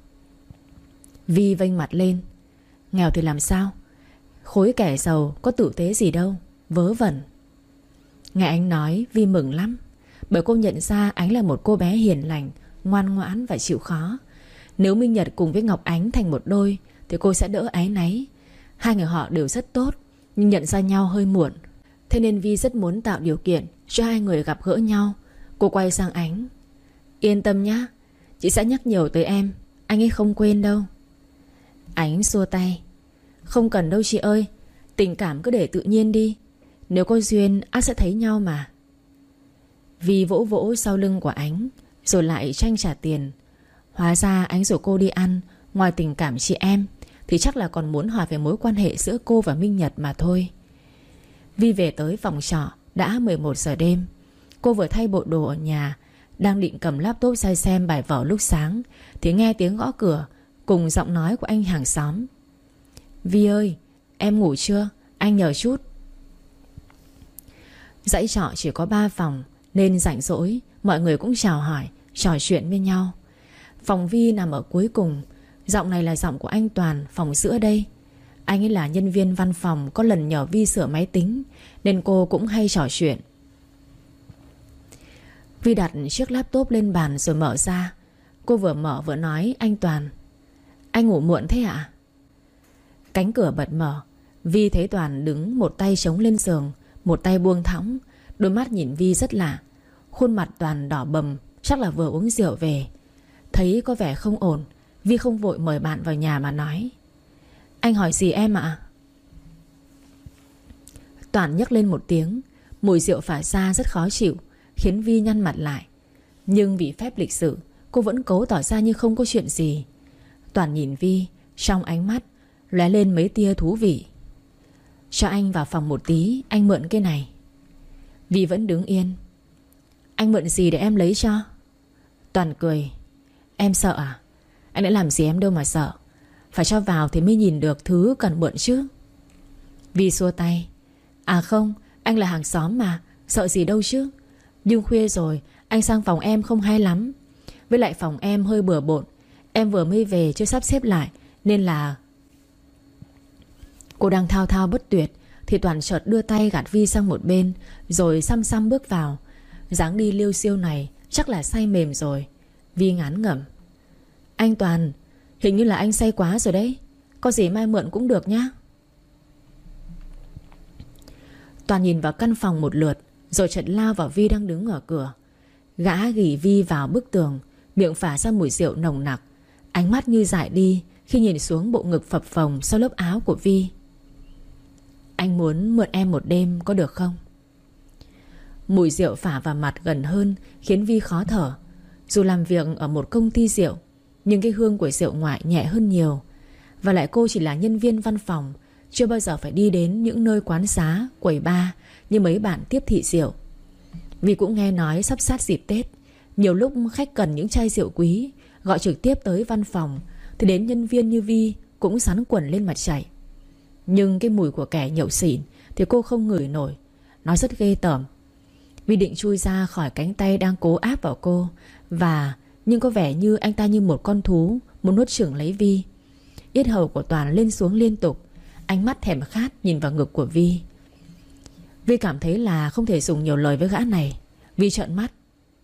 Vi vênh mặt lên. Nghèo thì làm sao? Khối kẻ giàu có tử tế gì đâu. Vớ vẩn. Nghe anh nói Vi mừng lắm, bởi cô nhận ra Ánh là một cô bé hiền lành, ngoan ngoãn và chịu khó. Nếu Minh Nhật cùng với Ngọc Ánh thành một đôi thì cô sẽ đỡ áy náy. Hai người họ đều rất tốt, nhưng nhận ra nhau hơi muộn. Thế nên Vi rất muốn tạo điều kiện cho hai người gặp gỡ nhau. Cô quay sang Ánh. Yên tâm nhá, chị sẽ nhắc nhiều tới em. Anh ấy không quên đâu. Ánh xua tay. Không cần đâu chị ơi. Tình cảm cứ để tự nhiên đi. Nếu có duyên ắt sẽ thấy nhau mà. Vi vỗ vỗ sau lưng của Ánh rồi lại tranh trả tiền. Hóa ra Ánh rủ cô đi ăn, ngoài tình cảm chị em thì chắc là còn muốn hỏi về mối quan hệ giữa cô và Minh Nhật mà thôi. Vi về tới phòng trọ đã mười một giờ đêm. Cô vừa thay bộ đồ ở nhà, đang định cầm laptop ra xem bài vở lúc sáng thì nghe tiếng gõ cửa cùng giọng nói của anh hàng xóm. Vi ơi, em ngủ chưa? Anh nhờ chút. Dãy trọ chỉ có ba phòng nên rảnh rỗi mọi người cũng chào hỏi, trò chuyện với nhau. Phòng Vi nằm ở cuối cùng. Giọng này là giọng của anh Toàn, phòng giữa đây. Anh ấy là nhân viên văn phòng, có lần nhờ Vi sửa máy tính nên cô cũng hay trò chuyện. Vi đặt chiếc laptop lên bàn rồi mở ra. Cô vừa mở vừa nói anh Toàn. Anh ngủ muộn thế ạ? Cánh cửa bật mở. Vi thấy Toàn đứng một tay chống lên giường, một tay buông thõng. Đôi mắt nhìn Vi rất lạ. Khuôn mặt Toàn đỏ bầm, chắc là vừa uống rượu về. Thấy có vẻ không ổn, Vi không vội mời bạn vào nhà mà nói. Anh hỏi gì em ạ? Toàn nhấc lên một tiếng. Mùi rượu phả ra rất khó chịu, khiến Vi nhăn mặt lại. Nhưng vì phép lịch sự, cô vẫn cố tỏ ra như không có chuyện gì. Toàn nhìn Vi, trong ánh mắt lóe lên mấy tia thú vị. Cho anh vào phòng một tí, anh mượn cái này. Vi vẫn đứng yên. Anh mượn gì để em lấy cho? Toàn cười. Em sợ à? Anh đã làm gì em đâu mà sợ. Phải cho vào thì mới nhìn được thứ cần mượn chứ. Vi xua tay. À không, anh là hàng xóm mà, sợ gì đâu chứ. Nhưng khuya rồi, anh sang phòng em không hay lắm. Với lại phòng em hơi bừa bộn, em vừa mới về chưa sắp xếp lại, nên là... Cô đang thao thao bất tuyệt thì Toàn chợt đưa tay gạt Vi sang một bên, rồi xăm xăm bước vào. Dáng đi liêu xiêu này chắc là say mềm rồi. Vi ngán ngẩm. Anh Toàn, hình như là anh say quá rồi đấy. Có gì mai mượn cũng được nhá. Toàn nhìn vào căn phòng một lượt, rồi chợt lao vào Vi đang đứng ở cửa. Gã ghì Vi vào bức tường, miệng phả ra mùi rượu nồng nặc. Ánh mắt như dại đi khi nhìn xuống bộ ngực phập phồng sau lớp áo của Vi. Anh muốn mượn em một đêm có được không? Mùi rượu phả vào mặt gần hơn, khiến Vi khó thở. Dù làm việc ở một công ty rượu, nhưng cái hương của rượu ngoại nhẹ hơn nhiều. Và lại cô chỉ là nhân viên văn phòng, chưa bao giờ phải đi đến những nơi quán xá, quầy bar như mấy bạn tiếp thị rượu. Vi cũng nghe nói sắp sát dịp Tết, nhiều lúc khách cần những chai rượu quý, gọi trực tiếp tới văn phòng, thì đến nhân viên như Vi cũng sắn quần lên mặt chạy. Nhưng cái mùi của kẻ nhậu xỉn thì cô không ngửi nổi. Nó rất ghê tởm. Vi định chui ra khỏi cánh tay đang cố áp vào cô, và nhưng có vẻ như anh ta như một con thú muốn nuốt chửng lấy Vi. Yết hầu của Toàn lên xuống liên tục, ánh mắt thèm khát nhìn vào ngực của Vi. Vi cảm thấy là không thể dùng nhiều lời với gã này. Vi trợn mắt.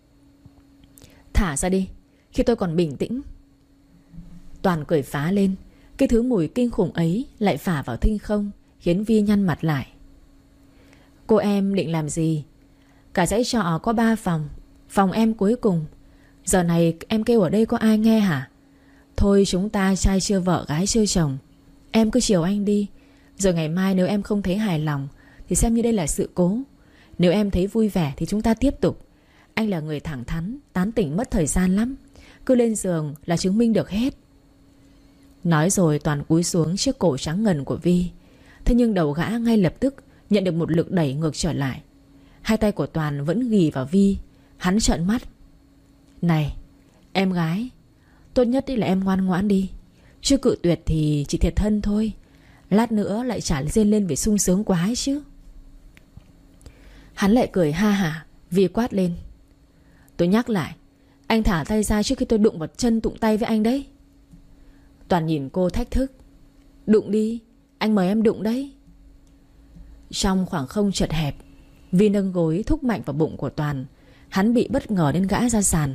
Thả ra đi, khi tôi còn bình tĩnh. Toàn cười phá lên. Cái thứ mùi kinh khủng ấy lại phả vào thinh không, khiến Vi nhăn mặt lại. Cô em định làm gì? Cả dãy trọ có ba phòng, phòng em cuối cùng. Giờ này em kêu ở đây có ai nghe hả? Thôi chúng ta trai chưa vợ gái chưa chồng. Em cứ chiều anh đi. Rồi ngày mai nếu em không thấy hài lòng thì xem như đây là sự cố. Nếu em thấy vui vẻ thì chúng ta tiếp tục. Anh là người thẳng thắn, tán tỉnh mất thời gian lắm. Cứ lên giường là chứng minh được hết. Nói rồi Toàn cúi xuống trước cổ trắng ngần của Vi. Thế nhưng đầu gã ngay lập tức nhận được một lực đẩy ngược trở lại. Hai tay của Toàn vẫn ghì vào Vi. Hắn trợn mắt. Này em gái, tốt nhất là em ngoan ngoãn đi. Chứ cự tuyệt thì chỉ thiệt thân thôi. Lát nữa lại chả rên lên vì sung sướng quá ấy chứ. Hắn lại cười ha hả. Vi quát lên. Tôi nhắc lại, anh thả tay ra trước khi tôi đụng vào chân đụng tay với anh đấy. Toàn nhìn cô thách thức. Đụng đi, anh mời em đụng đấy. Trong khoảng không chật hẹp, Vi nâng gối thúc mạnh vào bụng của Toàn. Hắn bị bất ngờ nên gã ra sàn.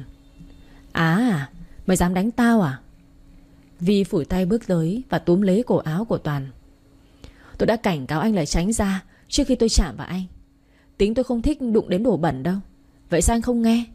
À, mày dám đánh tao à? Vi phủi tay bước tới và túm lấy cổ áo của Toàn. Tôi đã cảnh cáo anh là tránh ra trước khi tôi chạm vào anh. Tính tôi không thích đụng đến đồ bẩn đâu. Vậy sao anh không nghe?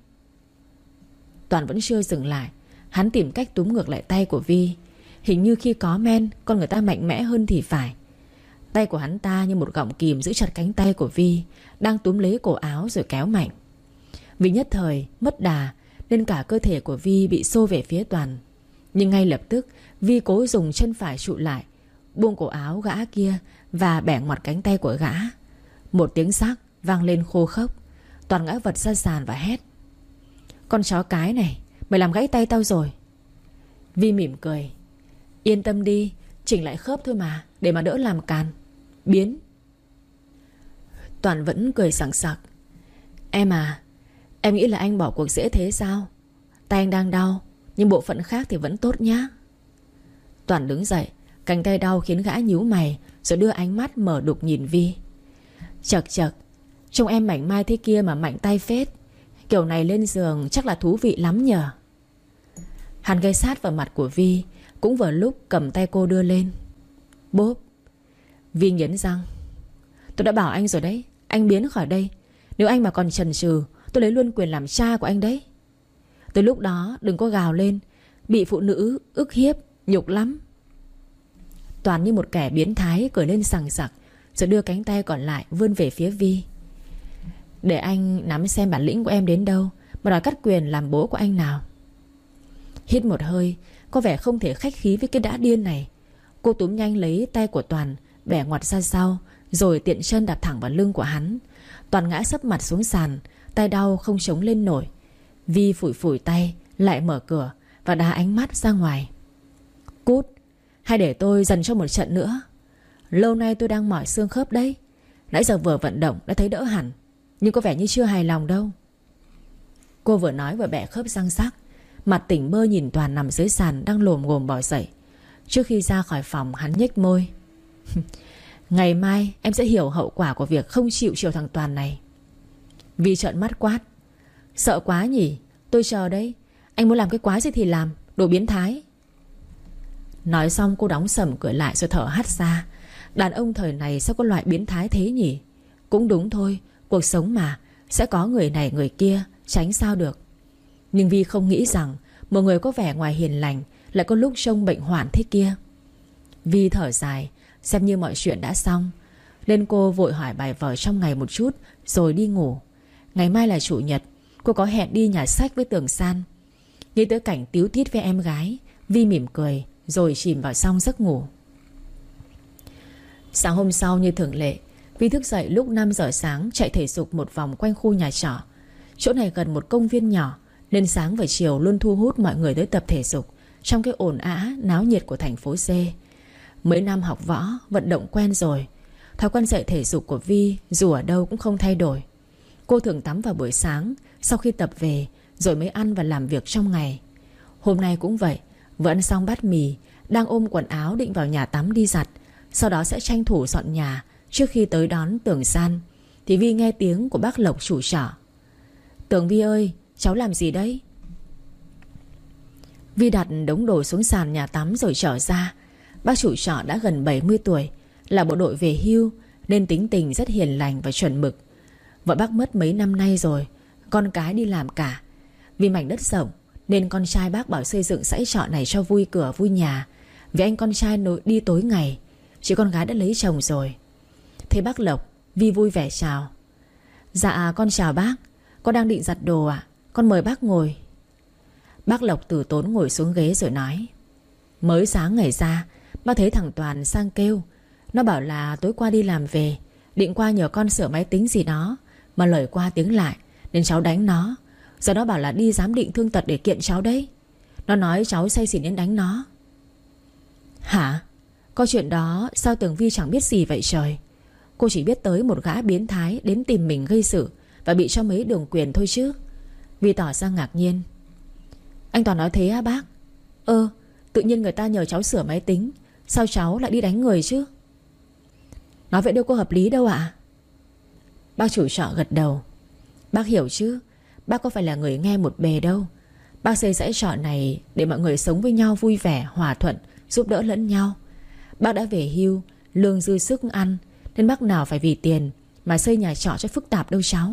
Toàn vẫn chưa dừng lại. Hắn tìm cách túm ngược lại tay của Vi. Hình như khi có men, con người ta mạnh mẽ hơn thì phải. Tay của hắn ta như một gọng kìm giữ chặt cánh tay của Vi, đang túm lấy cổ áo rồi kéo mạnh. Vì nhất thời mất đà nên cả cơ thể của Vi bị xô về phía Toàn. Nhưng ngay lập tức Vi cố dùng chân phải trụ lại, buông cổ áo gã kia và bẻ ngoặt cánh tay của gã. Một tiếng rắc vang lên khô khốc. Toàn ngã vật ra sàn và hét. Con chó cái này, mày làm gãy tay tao rồi. Vi mỉm cười. Yên tâm đi, chỉnh lại khớp thôi mà, để mà đỡ làm càn. Biến. Toàn vẫn cười sảng sặc. Em à, em nghĩ là anh bỏ cuộc dễ thế sao? Tay anh đang đau, nhưng bộ phận khác thì vẫn tốt nhá. Toàn đứng dậy. Cánh tay đau khiến gã nhíu mày, rồi đưa ánh mắt mở đục nhìn Vi. Chật chật, trông em mảnh mai thế kia mà mạnh tay phết. Kiểu này lên giường chắc là thú vị lắm nhờ. Hắn gây sát vào mặt của Vi, cũng vừa lúc cầm tay cô đưa lên. Bốp. Vi nghiến răng. Tôi đã bảo anh rồi đấy, anh biến khỏi đây. Nếu anh mà còn chần chừ, tôi lấy luôn quyền làm cha của anh đấy. Tới lúc đó đừng có gào lên. Bị phụ nữ ức hiếp nhục lắm. Toàn như một kẻ biến thái cười lên sằng sặc, rồi đưa cánh tay còn lại vươn về phía Vi. Để anh nắm xem bản lĩnh của em đến đâu mà đòi cắt quyền làm bố của anh nào. Hít một hơi, có vẻ không thể khách khí với cái đã điên này. Cô túm nhanh lấy tay của Toàn, bẻ ngoặt ra sau, rồi tiện chân đạp thẳng vào lưng của hắn. Toàn ngã sấp mặt xuống sàn, tay đau không chống lên nổi. Vi phủi phủi tay, lại mở cửa và đá ánh mắt ra ngoài. Cút, hay để tôi dần cho một trận nữa. Lâu nay tôi đang mỏi xương khớp đấy. Nãy giờ vừa vận động đã thấy đỡ hẳn, nhưng có vẻ như chưa hài lòng đâu. Cô vừa nói vừa bẻ khớp răng rắc, mặt tỉnh bơ nhìn Toàn nằm dưới sàn đang lồm ngồm bò dậy. Trước khi ra khỏi phòng, hắn nhếch môi. Ngày mai em sẽ hiểu hậu quả của việc không chịu chiều thằng Toàn này. Vi trợn mắt quát. Sợ quá nhỉ? Tôi chờ đấy. Anh muốn làm cái quái gì thì làm, đồ biến thái. Nói xong cô đóng sầm cửa lại rồi thở hắt ra. Đàn ông thời này sao có loại biến thái thế nhỉ? Cũng đúng thôi, cuộc sống mà, sẽ có người này người kia, tránh sao được. Nhưng Vi không nghĩ rằng một người có vẻ ngoài hiền lành lại có lúc trông bệnh hoạn thế kia. Vi thở dài, xem như mọi chuyện đã xong, nên cô vội hỏi bài vở trong ngày một chút rồi đi ngủ. Ngày mai là chủ nhật, cô có hẹn đi nhà sách với Tường San. Nghĩ tới cảnh tíu tít với em gái, Vi mỉm cười rồi chìm vào trong giấc ngủ. Sáng hôm sau như thường lệ, Vi thức dậy lúc năm giờ sáng, chạy thể dục một vòng quanh khu nhà trọ. Chỗ này gần một công viên nhỏ, nên sáng và chiều luôn thu hút mọi người tới tập thể dục trong cái ồn ào náo nhiệt của thành phố C. Mấy năm học võ, vận động quen rồi, thói quen dậy thể dục của Vi dù ở đâu cũng không thay đổi. Cô thường tắm vào buổi sáng sau khi tập về, rồi mới ăn và làm việc trong ngày. Hôm nay cũng vậy, vừa ăn xong bát mì, đang ôm quần áo định vào nhà tắm đi giặt, sau đó sẽ tranh thủ dọn nhà trước khi tới đón Tường San, thì Vi nghe tiếng của bác Lộc chủ trọ. Tường Vi ơi, cháu làm gì đấy? Vi đặt đống đồ xuống sàn nhà tắm rồi trở ra. Bác chủ trọ đã gần bảy mươi tuổi, là bộ đội về hưu, nên tính tình rất hiền lành và chuẩn mực. Vợ bác mất mấy năm nay rồi, con cái đi làm cả. Vì mảnh đất rộng nên con trai bác bảo xây dựng dãy trọ này cho vui cửa vui nhà, vì anh con trai nối đi tối ngày, chỉ con gái đã lấy chồng rồi. Thấy bác Lộc, Vi vui vẻ chào. Dạ con chào bác, con đang định giặt đồ ạ, con mời bác ngồi. Bác Lộc từ tốn ngồi xuống ghế rồi nói. Mới sáng ngày ra, bác thấy thằng Toàn sang kêu. Nó bảo là tối qua đi làm về, định qua nhờ con sửa máy tính gì đó, mà lời qua tiếng lại nên cháu đánh nó. Giờ nó bảo là đi giám định thương tật để kiện cháu đấy. Nó nói cháu say xỉn đến đánh nó. Hả? Có chuyện đó sao Tường Vi chẳng biết gì vậy trời? Cô chỉ biết tới một gã biến thái đến tìm mình gây sự và bị cho mấy đường quyền thôi chứ. Vi tỏ ra ngạc nhiên. Anh Toàn nói thế á bác? Ơ, tự nhiên người ta nhờ cháu sửa máy tính, sao cháu lại đi đánh người chứ? Nói vậy đâu có hợp lý đâu ạ. Bác chủ trọ gật đầu. Bác hiểu chứ, bác có phải là người nghe một bề đâu. Bác xây dãy trọ này để mọi người sống với nhau vui vẻ, hòa thuận, giúp đỡ lẫn nhau. Bác đã về hưu, lương dư sức ăn, nên bác nào phải vì tiền mà xây nhà trọ cho phức tạp đâu cháu.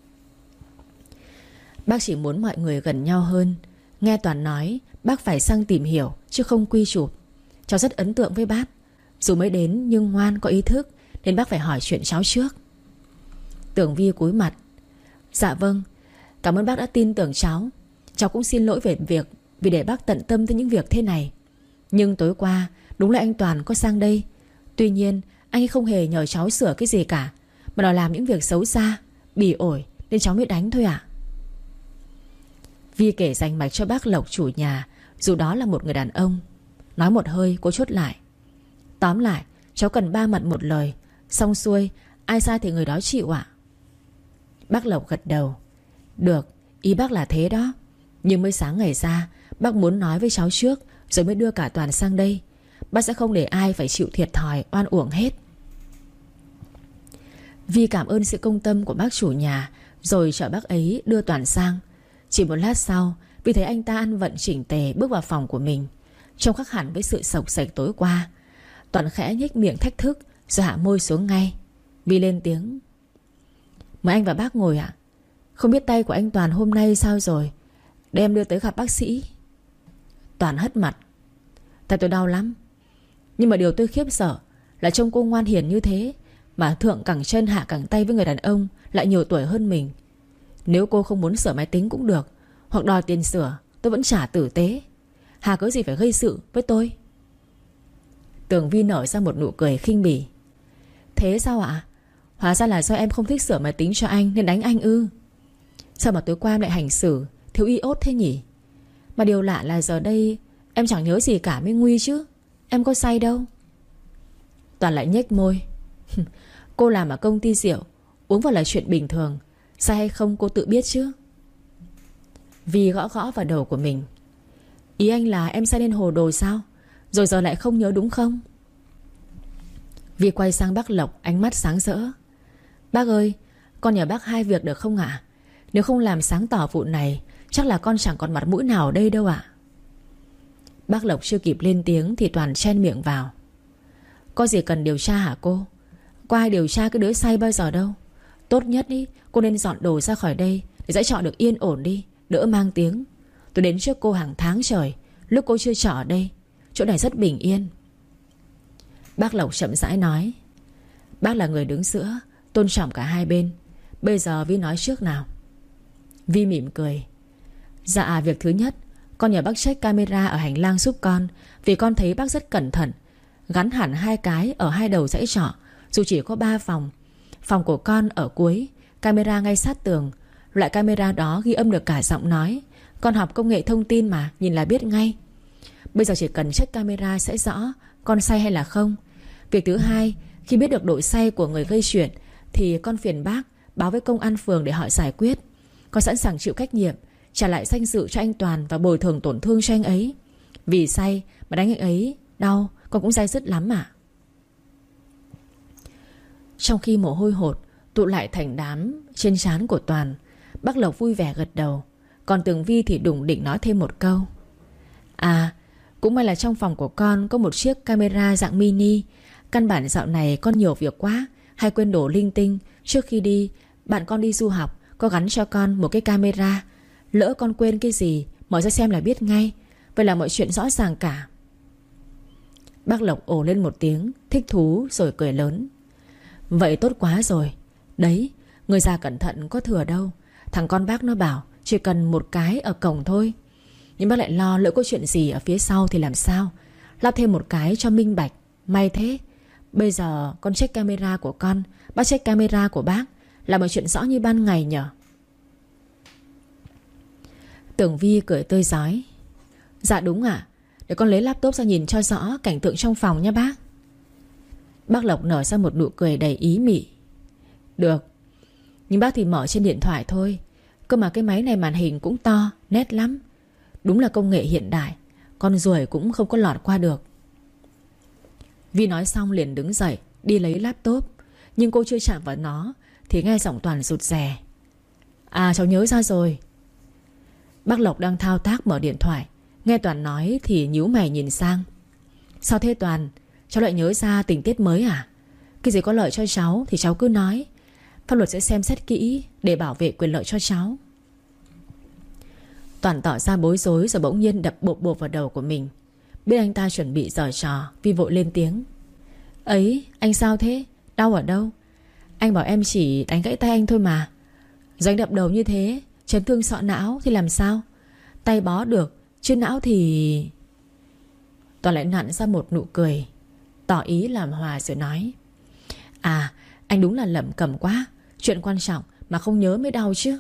Bác chỉ muốn mọi người gần nhau hơn. Nghe Toàn nói bác phải sang tìm hiểu chứ không quy chụp. Cháu rất ấn tượng với bác. Dù mới đến nhưng ngoan, có ý thức, nên bác phải hỏi chuyện cháu trước. Tường Vi cúi mặt. Dạ vâng, cảm ơn bác đã tin tưởng cháu. Cháu cũng xin lỗi về việc vì để bác tận tâm tới những việc thế này. Nhưng tối qua đúng là anh Toàn có sang đây. Tuy nhiên anh ấy không hề nhờ cháu sửa cái gì cả, mà đòi làm những việc xấu xa, bỉ ổi, nên cháu mới đánh thôi ạ. Vi kể rành mạch cho bác Lộc chủ nhà, dù đó là một người đàn ông. Nói một hơi cô chốt lại. Tóm lại cháu cần ba mặt một lời, xong xuôi ai sai thì người đó chịu ạ. Bác Lộc gật đầu. Được, ý bác là thế đó. Nhưng mới sáng ngày ra, bác muốn nói với cháu trước, rồi mới đưa cả Toàn sang đây. Bác sẽ không để ai phải chịu thiệt thòi oan uổng hết. Vi cảm ơn sự công tâm của bác chủ nhà, rồi chở bác ấy đưa Toàn sang. Chỉ một lát sau, Vi thấy anh ta ăn vận chỉnh tề bước vào phòng của mình, trông khác hẳn với sự sộc sạch tối qua. Toàn khẽ nhếch miệng thách thức, rồi hạ môi xuống ngay. Vi lên tiếng. Mời anh và bác ngồi ạ. Không biết tay của anh Toàn hôm nay sao rồi, để em đưa tới gặp bác sĩ. Toàn hất mặt. Tay tôi đau lắm. Nhưng mà điều tôi khiếp sợ là trông cô ngoan hiền như thế mà thượng cẳng chân hạ cẳng tay với người đàn ông lại nhiều tuổi hơn mình. Nếu cô không muốn sửa máy tính cũng được, hoặc đòi tiền sửa, tôi vẫn trả tử tế. Hà có gì phải gây sự với tôi? Tường Vi nở ra một nụ cười khinh bỉ. Thế sao ạ? Hóa ra là do em không thích sửa máy tính cho anh nên đánh anh ư? Sao mà tối qua em lại hành xử thiếu iốt thế nhỉ? Mà điều lạ là giờ đây em chẳng nhớ gì cả mới nguy chứ. Em có say đâu. Toàn lại nhếch môi. Cô làm ở công ty rượu, uống vào là chuyện bình thường. Sai hay không cô tự biết chứ. Vi gõ gõ vào đầu của mình. Ý anh là em say nên hồ đồ sao? Rồi giờ lại không nhớ đúng không? Vi quay sang bác Lộc, ánh mắt sáng rỡ. Bác ơi, con nhờ bác hai việc được không ạ? Nếu không làm sáng tỏ vụ này, chắc là con chẳng còn mặt mũi nào ở đây đâu ạ. Bác Lộc chưa kịp lên tiếng thì Toàn chen miệng vào. Có gì cần điều tra hả cô? Có ai điều tra cái đứa say bao giờ đâu. Tốt nhất ý, cô nên dọn đồ ra khỏi đây để dãy trọ được yên ổn đi, đỡ mang tiếng. Tôi đến trước cô hàng tháng trời, lúc cô chưa trọ ở đây. Chỗ này rất bình yên. Bác Lộc chậm rãi nói. Bác là người đứng giữa, tôn trọng cả hai bên. Bây giờ Vi nói trước nào. Vi mỉm cười. Dạ, việc thứ nhất, con nhờ bác check camera ở hành lang giúp con, vì con thấy bác rất cẩn thận, gắn hẳn hai cái ở hai đầu dãy trọ, dù chỉ có ba phòng. Phòng của con ở cuối, camera ngay sát tường. Loại camera đó ghi âm được cả giọng nói. Con học công nghệ thông tin mà, nhìn là biết ngay. Bây giờ chỉ cần check camera sẽ rõ con say hay là không. Việc thứ hai, khi biết được độ say của người gây chuyện thì con phiền bác báo với công an phường để họ giải quyết. Con sẵn sàng chịu trách nhiệm, trả lại danh dự cho anh Toàn và bồi thường tổn thương cho anh ấy. Vì say mà đánh anh ấy đau, con cũng day dứt lắm mà. Trong khi mồ hôi hột tụ lại thành đám trên trán của Toàn, bác Lộc vui vẻ gật đầu. Còn Tường Vi thì đủng định nói thêm một câu. À, cũng may là trong phòng của con có một chiếc camera dạng mini. Căn bản dạo này con nhiều việc quá, hay quên đồ linh tinh. Trước khi đi, bạn con đi du học có gắn cho con một cái camera. Lỡ con quên cái gì, mở ra xem là biết ngay. Vậy là mọi chuyện rõ ràng cả. Bác Lộc ồ lên một tiếng, thích thú rồi cười lớn. Vậy tốt quá rồi. Đấy, người già cẩn thận có thừa đâu. Thằng con bác nó bảo chỉ cần một cái ở cổng thôi. Nhưng bác lại lo lỡ có chuyện gì ở phía sau thì làm sao. Lắp thêm một cái cho minh bạch. May thế. Bây giờ con check camera của con, bác check camera của bác, là một chuyện rõ như ban ngày nhở. Tường Vi cười tươi rói. Dạ đúng ạ. Để con lấy laptop ra nhìn cho rõ cảnh tượng trong phòng nha bác. Bác Lộc nở ra một nụ cười đầy ý mị. Được. Nhưng bác thì mở trên điện thoại thôi. Cơ mà cái máy này màn hình cũng to, nét lắm. Đúng là công nghệ hiện đại. Con ruồi cũng không có lọt qua được. Vi nói xong liền đứng dậy đi lấy laptop. Nhưng cô chưa chạm vào nó thì nghe giọng Toàn rụt rè. À, cháu nhớ ra rồi. Bác Lộc đang thao tác mở điện thoại, nghe Toàn nói thì nhíu mày nhìn sang. Sao thế Toàn? Cháu lại nhớ ra tình tiết mới à? Cái gì có lợi cho cháu thì cháu cứ nói. Pháp luật sẽ xem xét kỹ để bảo vệ quyền lợi cho cháu. Toàn tỏ ra bối rối rồi bỗng nhiên đập bộp bộp vào đầu của mình. Biết anh ta chuẩn bị giở trò, Vi vội lên tiếng. Ấy, anh sao thế? Đau ở đâu? Anh bảo em chỉ đánh gãy tay anh thôi mà. Giờ anh đập đầu như thế, chấn thương sọ não thì làm sao? Tay bó được, chứ não thì... Toàn lại nặn ra một nụ cười, tỏ ý làm hòa rồi nói. À, anh đúng là lẩm cẩm quá. Chuyện quan trọng mà không nhớ mới đau chứ.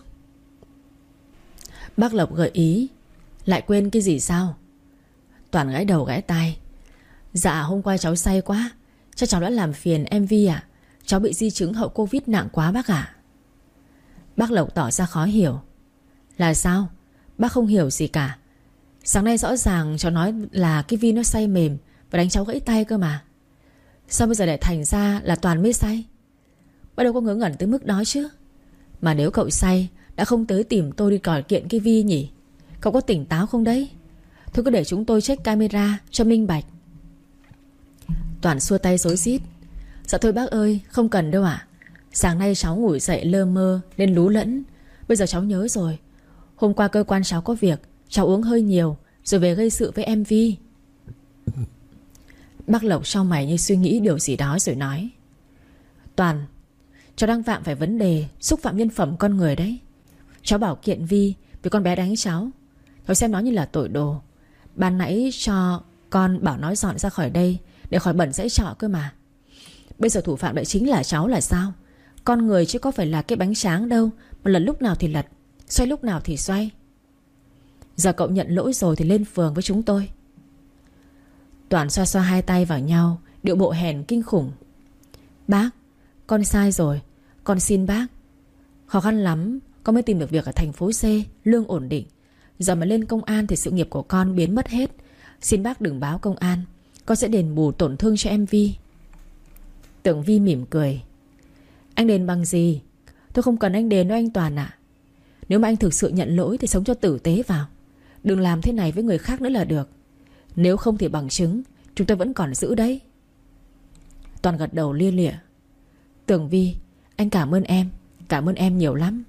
Bác Lộc gợi ý. Lại quên cái gì sao? Toàn gãi đầu gãi tai. Dạ hôm qua cháu say quá, chắc cháu đã làm phiền em Vi à? Cháu bị di chứng hậu Covid nặng quá bác ạ. Bác Lộc tỏ ra khó hiểu. Là sao? Bác không hiểu gì cả. Sáng nay rõ ràng cháu nói là cái Vi nó say mềm và đánh cháu gãy tay cơ mà. Sao bây giờ lại thành ra là Toàn mới say? Bác đâu có ngớ ngẩn tới mức đó chứ. Mà nếu cậu say đã không tới tìm tôi đi còi kiện cái Vi nhỉ? Cậu có tỉnh táo không đấy? Thôi cứ để chúng tôi check camera cho minh bạch. Toàn xua tay rối rít. Dạ thôi bác ơi, không cần đâu ạ. Sáng nay cháu ngủ dậy lơ mơ nên lú lẫn. Bây giờ cháu nhớ rồi. Hôm qua cơ quan cháu có việc, cháu uống hơi nhiều rồi về gây sự với em Vi. Bác Lộc chau mày như suy nghĩ điều gì đó rồi nói. Toàn, cháu đang phạm phải vấn đề xúc phạm nhân phẩm con người đấy. Cháu bảo kiện Vi vì con bé đánh cháu. Cháu xem nó như là tội đồ. Ban nãy cho con bảo nói dọn ra khỏi đây để khỏi bẩn dãy trọ cơ mà. Bây giờ thủ phạm lại chính là cháu là sao? Con người chứ có phải là cái bánh tráng đâu mà lật lúc nào thì lật, xoay lúc nào thì xoay. Giờ cậu nhận lỗi rồi thì lên phường với chúng tôi. Toàn xoa xoa hai tay vào nhau, điệu bộ hèn kinh khủng. Bác, con sai rồi, con xin bác. Khó khăn lắm con mới tìm được việc ở thành phố C, lương ổn định. Giờ mà lên công an thì sự nghiệp của con biến mất hết. Xin bác đừng báo công an, con sẽ đền bù tổn thương cho em Vi. Tưởng Vi mỉm cười. Anh đền bằng gì? Tôi không cần anh đền đâu anh Toàn ạ. Nếu mà anh thực sự nhận lỗi thì sống cho tử tế vào. Đừng làm thế này với người khác nữa là được. Nếu không thì bằng chứng chúng tôi vẫn còn giữ đấy. Toàn gật đầu lia lịa. Tưởng Vi, anh cảm ơn em. Cảm ơn em nhiều lắm.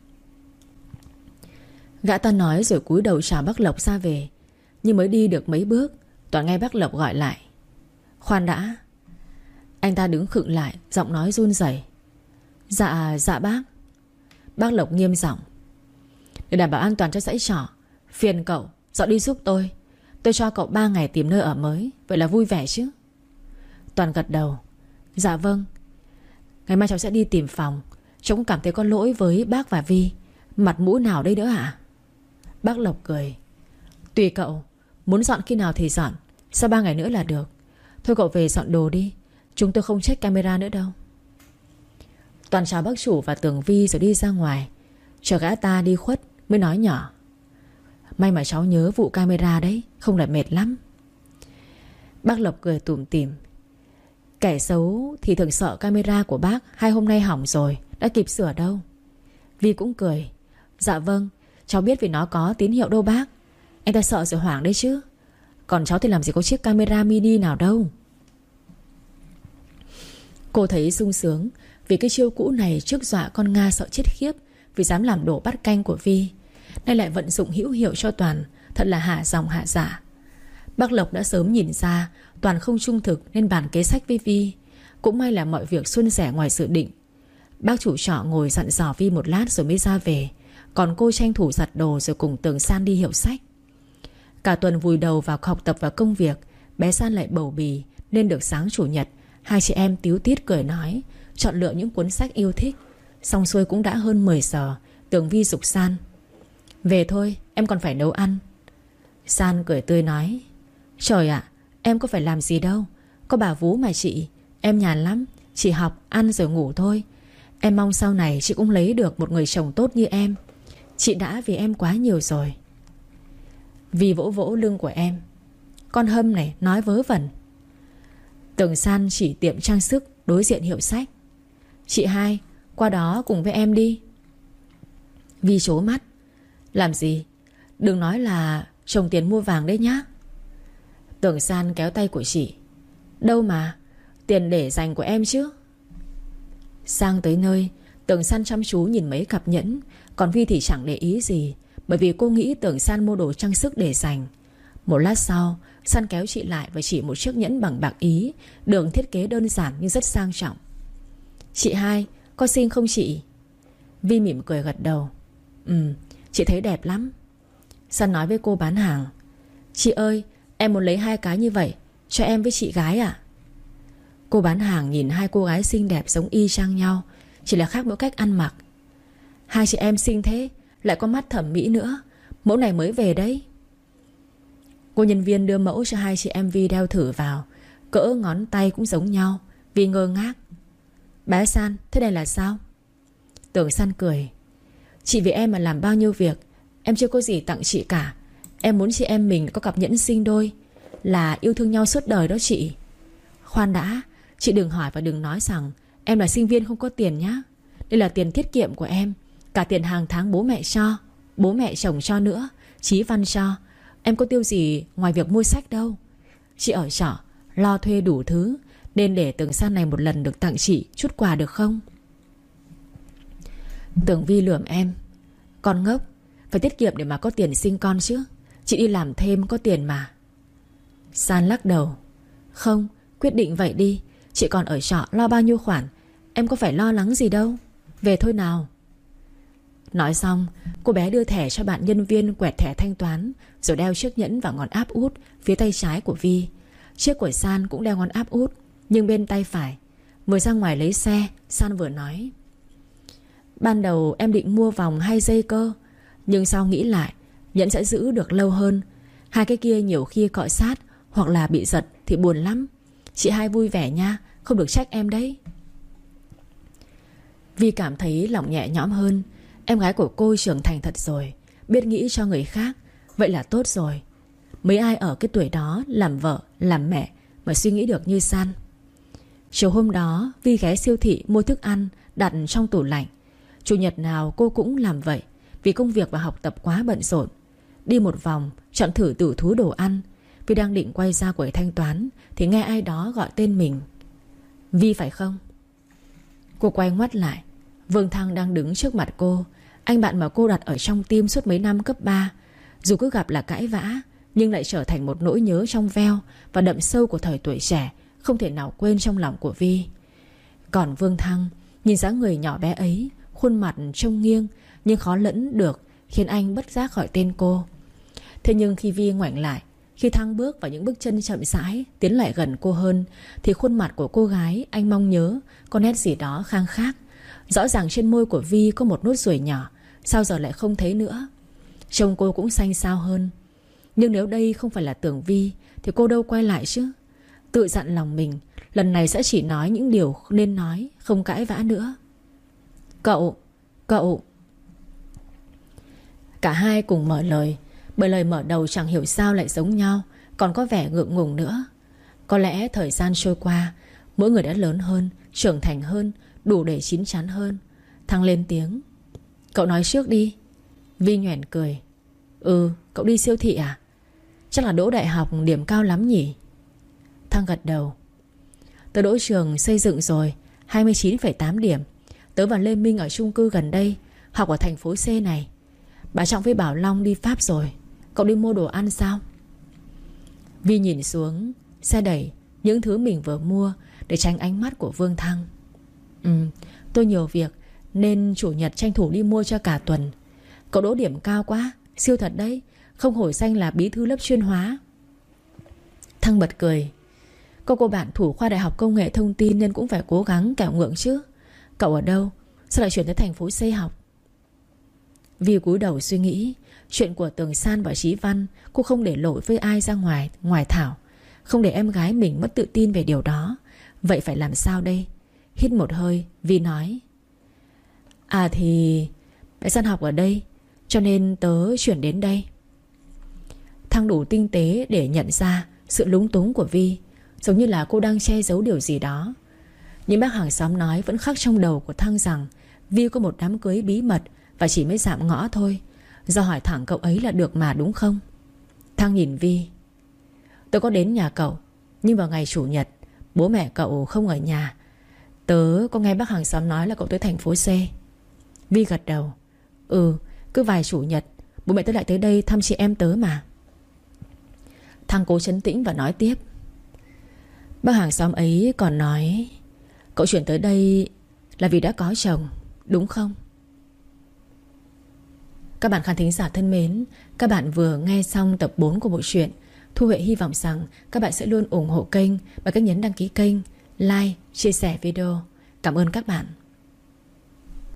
Gã ta nói rồi cúi đầu chào bác Lộc ra về. Nhưng mới đi được mấy bước, Toàn nghe bác Lộc gọi lại. Khoan đã. Anh ta đứng khựng lại, giọng nói run rẩy. Dạ, dạ bác. Bác Lộc nghiêm giọng. Để đảm bảo an toàn cho dãy trọ, phiền cậu dọn đi giúp tôi. Tôi cho cậu ba ngày tìm nơi ở mới. Vậy là vui vẻ chứ? Toàn gật đầu. Dạ vâng. Ngày mai cháu sẽ đi tìm phòng. Cháu cũng cảm thấy có lỗi với bác và Vi. Mặt mũi nào đây nữa hả? Bác Lộc cười. Tùy cậu, muốn dọn khi nào thì dọn. Sau ba ngày nữa là được. Thôi cậu về dọn đồ đi. Chúng tôi không check camera nữa đâu. Toàn chào bác chủ và Tường Vi rồi đi ra ngoài. Chờ gã ta đi khuất mới nói nhỏ. May mà cháu nhớ vụ camera đấy, không là mệt lắm. Bác Lộc cười tủm tỉm. Kẻ xấu thì thường sợ camera của bác hai hôm nay hỏng rồi, đã kịp sửa đâu. Vi cũng cười. Dạ vâng, cháu biết vì nó có tín hiệu đâu bác. Anh ta sợ rồi hoảng đấy chứ. Còn cháu thì làm gì có chiếc camera mini nào đâu. Cô thấy sung sướng vì cái chiêu cũ này trước dọa con Nga sợ chết khiếp vì dám làm đổ bát canh của Vi. Nay lại vận dụng hữu hiệu cho Toàn. Thật là hạ dòng hạ giả. Bác Lộc đã sớm nhìn ra Toàn không trung thực nên bàn kế sách với Vi. Cũng may là mọi việc suôn sẻ ngoài dự định. Bác chủ trọ ngồi dặn dò Vi một lát rồi mới ra về. Còn cô tranh thủ giặt đồ rồi cùng Tường San đi hiệu sách. Cả tuần vùi đầu vào học tập và công việc. Bé San lại bầu bì nên được sáng chủ nhật hai chị em tíu tít cười nói, chọn lựa những cuốn sách yêu thích. Xong xuôi cũng đã hơn mười giờ. Tường Vi giục San. Về thôi, em còn phải nấu ăn. San cười tươi nói. Trời ạ, em có phải làm gì đâu. Có bà vú mà chị. Em nhàn lắm, chỉ học, ăn rồi ngủ thôi. Em mong sau này chị cũng lấy được một người chồng tốt như em. Chị đã vì em quá nhiều rồi. Vi vỗ vỗ lưng của em. Con Hâm này nói vớ vẩn. Tường San chỉ tiệm trang sức đối diện hiệu sách. Chị hai, qua đó cùng với em đi. Vi trố mắt. Làm gì? Đừng nói là trồng tiền mua vàng đấy nhá. Tường San kéo tay của chị. Đâu mà, tiền để dành của em chứ. Sang tới nơi, Tường San chăm chú nhìn mấy cặp nhẫn. Còn Vi thì chẳng để ý gì, bởi vì cô nghĩ Tường San mua đồ trang sức để dành. Một lát sau, San kéo chị lại và chỉ một chiếc nhẫn bằng bạc Ý, đường thiết kế đơn giản nhưng rất sang trọng. Chị hai, có xinh không chị? Vi mỉm cười gật đầu. Ừ, chị thấy đẹp lắm. San nói với cô bán hàng. Chị ơi, em muốn lấy hai cái như vậy cho em với chị gái ạ. Cô bán hàng nhìn hai cô gái xinh đẹp giống y chang nhau, chỉ là khác mỗi cách ăn mặc. Hai chị em xinh thế, lại có mắt thẩm mỹ nữa. Mẫu này mới về đấy. Cô nhân viên đưa mẫu cho hai chị em Vi đeo thử vào. Cỡ ngón tay cũng giống nhau. Vi ngơ ngác. Bé San, thế này là sao? Tưởng San cười. Chị vì em mà làm bao nhiêu việc. Em chưa có gì tặng chị cả. Em muốn chị em mình có cặp nhẫn sinh đôi, là yêu thương nhau suốt đời đó chị. Khoan đã, chị đừng hỏi và đừng nói rằng em là sinh viên không có tiền nhá. Đây là tiền tiết kiệm của em. Cả tiền hàng tháng bố mẹ cho, bố mẹ chồng cho nữa, Chí Văn cho. Em có tiêu gì ngoài việc mua sách đâu. Chị ở trọ, lo thuê đủ thứ, nên để Tường San này một lần được tặng chị chút quà được không? Tường Vi lườm em. Con ngốc, phải tiết kiệm để mà có tiền sinh con chứ. Chị đi làm thêm có tiền mà. San lắc đầu. Không, quyết định vậy đi. Chị còn ở trọ lo bao nhiêu khoản. Em có phải lo lắng gì đâu. Về thôi nào. Nói xong, cô bé đưa thẻ cho bạn nhân viên quẹt thẻ thanh toán, rồi đeo chiếc nhẫn vào ngón áp út phía tay trái của Vi. Chiếc của San cũng đeo ngón áp út, nhưng bên tay phải. Vừa ra ngoài lấy xe, San vừa nói: ban đầu em định mua vòng hai giây cơ, nhưng sau nghĩ lại, nhẫn sẽ giữ được lâu hơn. Hai cái kia nhiều khi cọ sát hoặc là bị giật thì buồn lắm. Chị hai vui vẻ nha, không được trách em đấy. Vi cảm thấy lòng nhẹ nhõm hơn. Em gái của cô trưởng thành thật rồi, biết nghĩ cho người khác. Vậy là tốt rồi. Mấy ai ở cái tuổi đó làm vợ, làm mẹ mà suy nghĩ được như San. Chiều hôm đó Vi ghé siêu thị mua thức ăn đặt trong tủ lạnh. Chủ nhật nào cô cũng làm vậy, vì công việc và học tập quá bận rộn. Đi một vòng, chọn thử tử thú đồ ăn. Vi đang định quay ra quầy thanh toán thì nghe ai đó gọi tên mình. Vi phải không? Cô quay ngoắt lại. Vương Thăng đang đứng trước mặt cô. Anh bạn mà cô đặt ở trong tim suốt mấy năm cấp ba. Dù cứ gặp là cãi vã, nhưng lại trở thành một nỗi nhớ trong veo và đậm sâu của thời tuổi trẻ, không thể nào quên trong lòng của Vi. Còn Vương Thăng, nhìn dáng người nhỏ bé ấy, khuôn mặt trông nghiêng nhưng khó lẫn được, khiến anh bất giác gọi tên cô. Thế nhưng khi Vi ngoảnh lại, khi Thăng bước vào những bước chân chậm rãi tiến lại gần cô hơn, thì khuôn mặt của cô gái anh mong nhớ có nét gì đó khang khác. Rõ ràng trên môi của Vi có một nốt ruồi nhỏ, sao giờ lại không thấy nữa. Trông cô cũng xanh xao hơn. Nhưng nếu đây không phải là Tưởng Vi thì cô đâu quay lại chứ. Tự dặn lòng mình, lần này sẽ chỉ nói những điều nên nói, không cãi vã nữa. Cậu, cậu. Cả hai cùng mở lời. Bởi lời mở đầu chẳng hiểu sao lại giống nhau, còn có vẻ ngượng ngùng nữa. Có lẽ thời gian trôi qua, mỗi người đã lớn hơn, trưởng thành hơn, đủ để chín chắn hơn. Thăng lên tiếng: cậu nói trước đi. Vi nhoẻn cười: ừ, cậu đi siêu thị à? Chắc là đỗ đại học điểm cao lắm nhỉ? Thăng gật đầu: tớ đỗ trường xây dựng rồi, hai mươi chín phẩy tám điểm. Tớ và Lê Minh ở chung cư gần đây, học ở thành phố C này. Bà Trọng với Bảo Long đi Pháp rồi. Cậu đi mua đồ ăn sao? Vi nhìn xuống xe đẩy những thứ mình vừa mua để tránh ánh mắt của Vương Thăng. Ừ, tôi nhiều việc nên chủ nhật tranh thủ đi mua cho cả tuần. Cậu đỗ điểm cao quá, siêu thật đấy. Không hổ danh là bí thư lớp chuyên hóa. Thăng bật cười: có cô bạn thủ khoa Đại học Công nghệ Thông tin nên cũng phải cố gắng kẻo ngượng chứ. Cậu ở đâu? Sao lại chuyển tới thành phố C học? Vi cúi đầu suy nghĩ. Chuyện của Tường San và Chí Văn cô không để lộ với ai ra ngoài Ngoài Thảo. Không để em gái mình mất tự tin về điều đó. Vậy phải làm sao đây? Hít một hơi, Vi nói: à thì bé San học ở đây, cho nên tớ chuyển đến đây. Thăng đủ tinh tế để nhận ra sự lúng túng của Vi, giống như là cô đang che giấu điều gì đó. Nhưng bác hàng xóm nói vẫn khắc trong đầu của Thăng rằng Vi có một đám cưới bí mật và chỉ mới dạm ngõ thôi. Do hỏi thẳng cậu ấy là được mà, đúng không? Thăng nhìn Vi: tớ có đến nhà cậu, nhưng vào ngày chủ nhật bố mẹ cậu không ở nhà. Tớ có nghe bác hàng xóm nói là cậu tới thành phố C. Vi gật đầu: ừ, cứ vài chủ nhật bố mẹ tớ lại tới đây thăm chị em tớ mà. Thăng cố trấn tĩnh và nói tiếp: bác hàng xóm ấy còn nói cậu chuyển tới đây là vì đã có chồng, đúng không? Các bạn khán thính giả thân mến, các bạn vừa nghe xong tập bốn của bộ truyện. Thu Huệ hy vọng rằng các bạn sẽ luôn ủng hộ kênh bằng cách nhấn đăng ký kênh, like, chia sẻ video. Cảm ơn các bạn.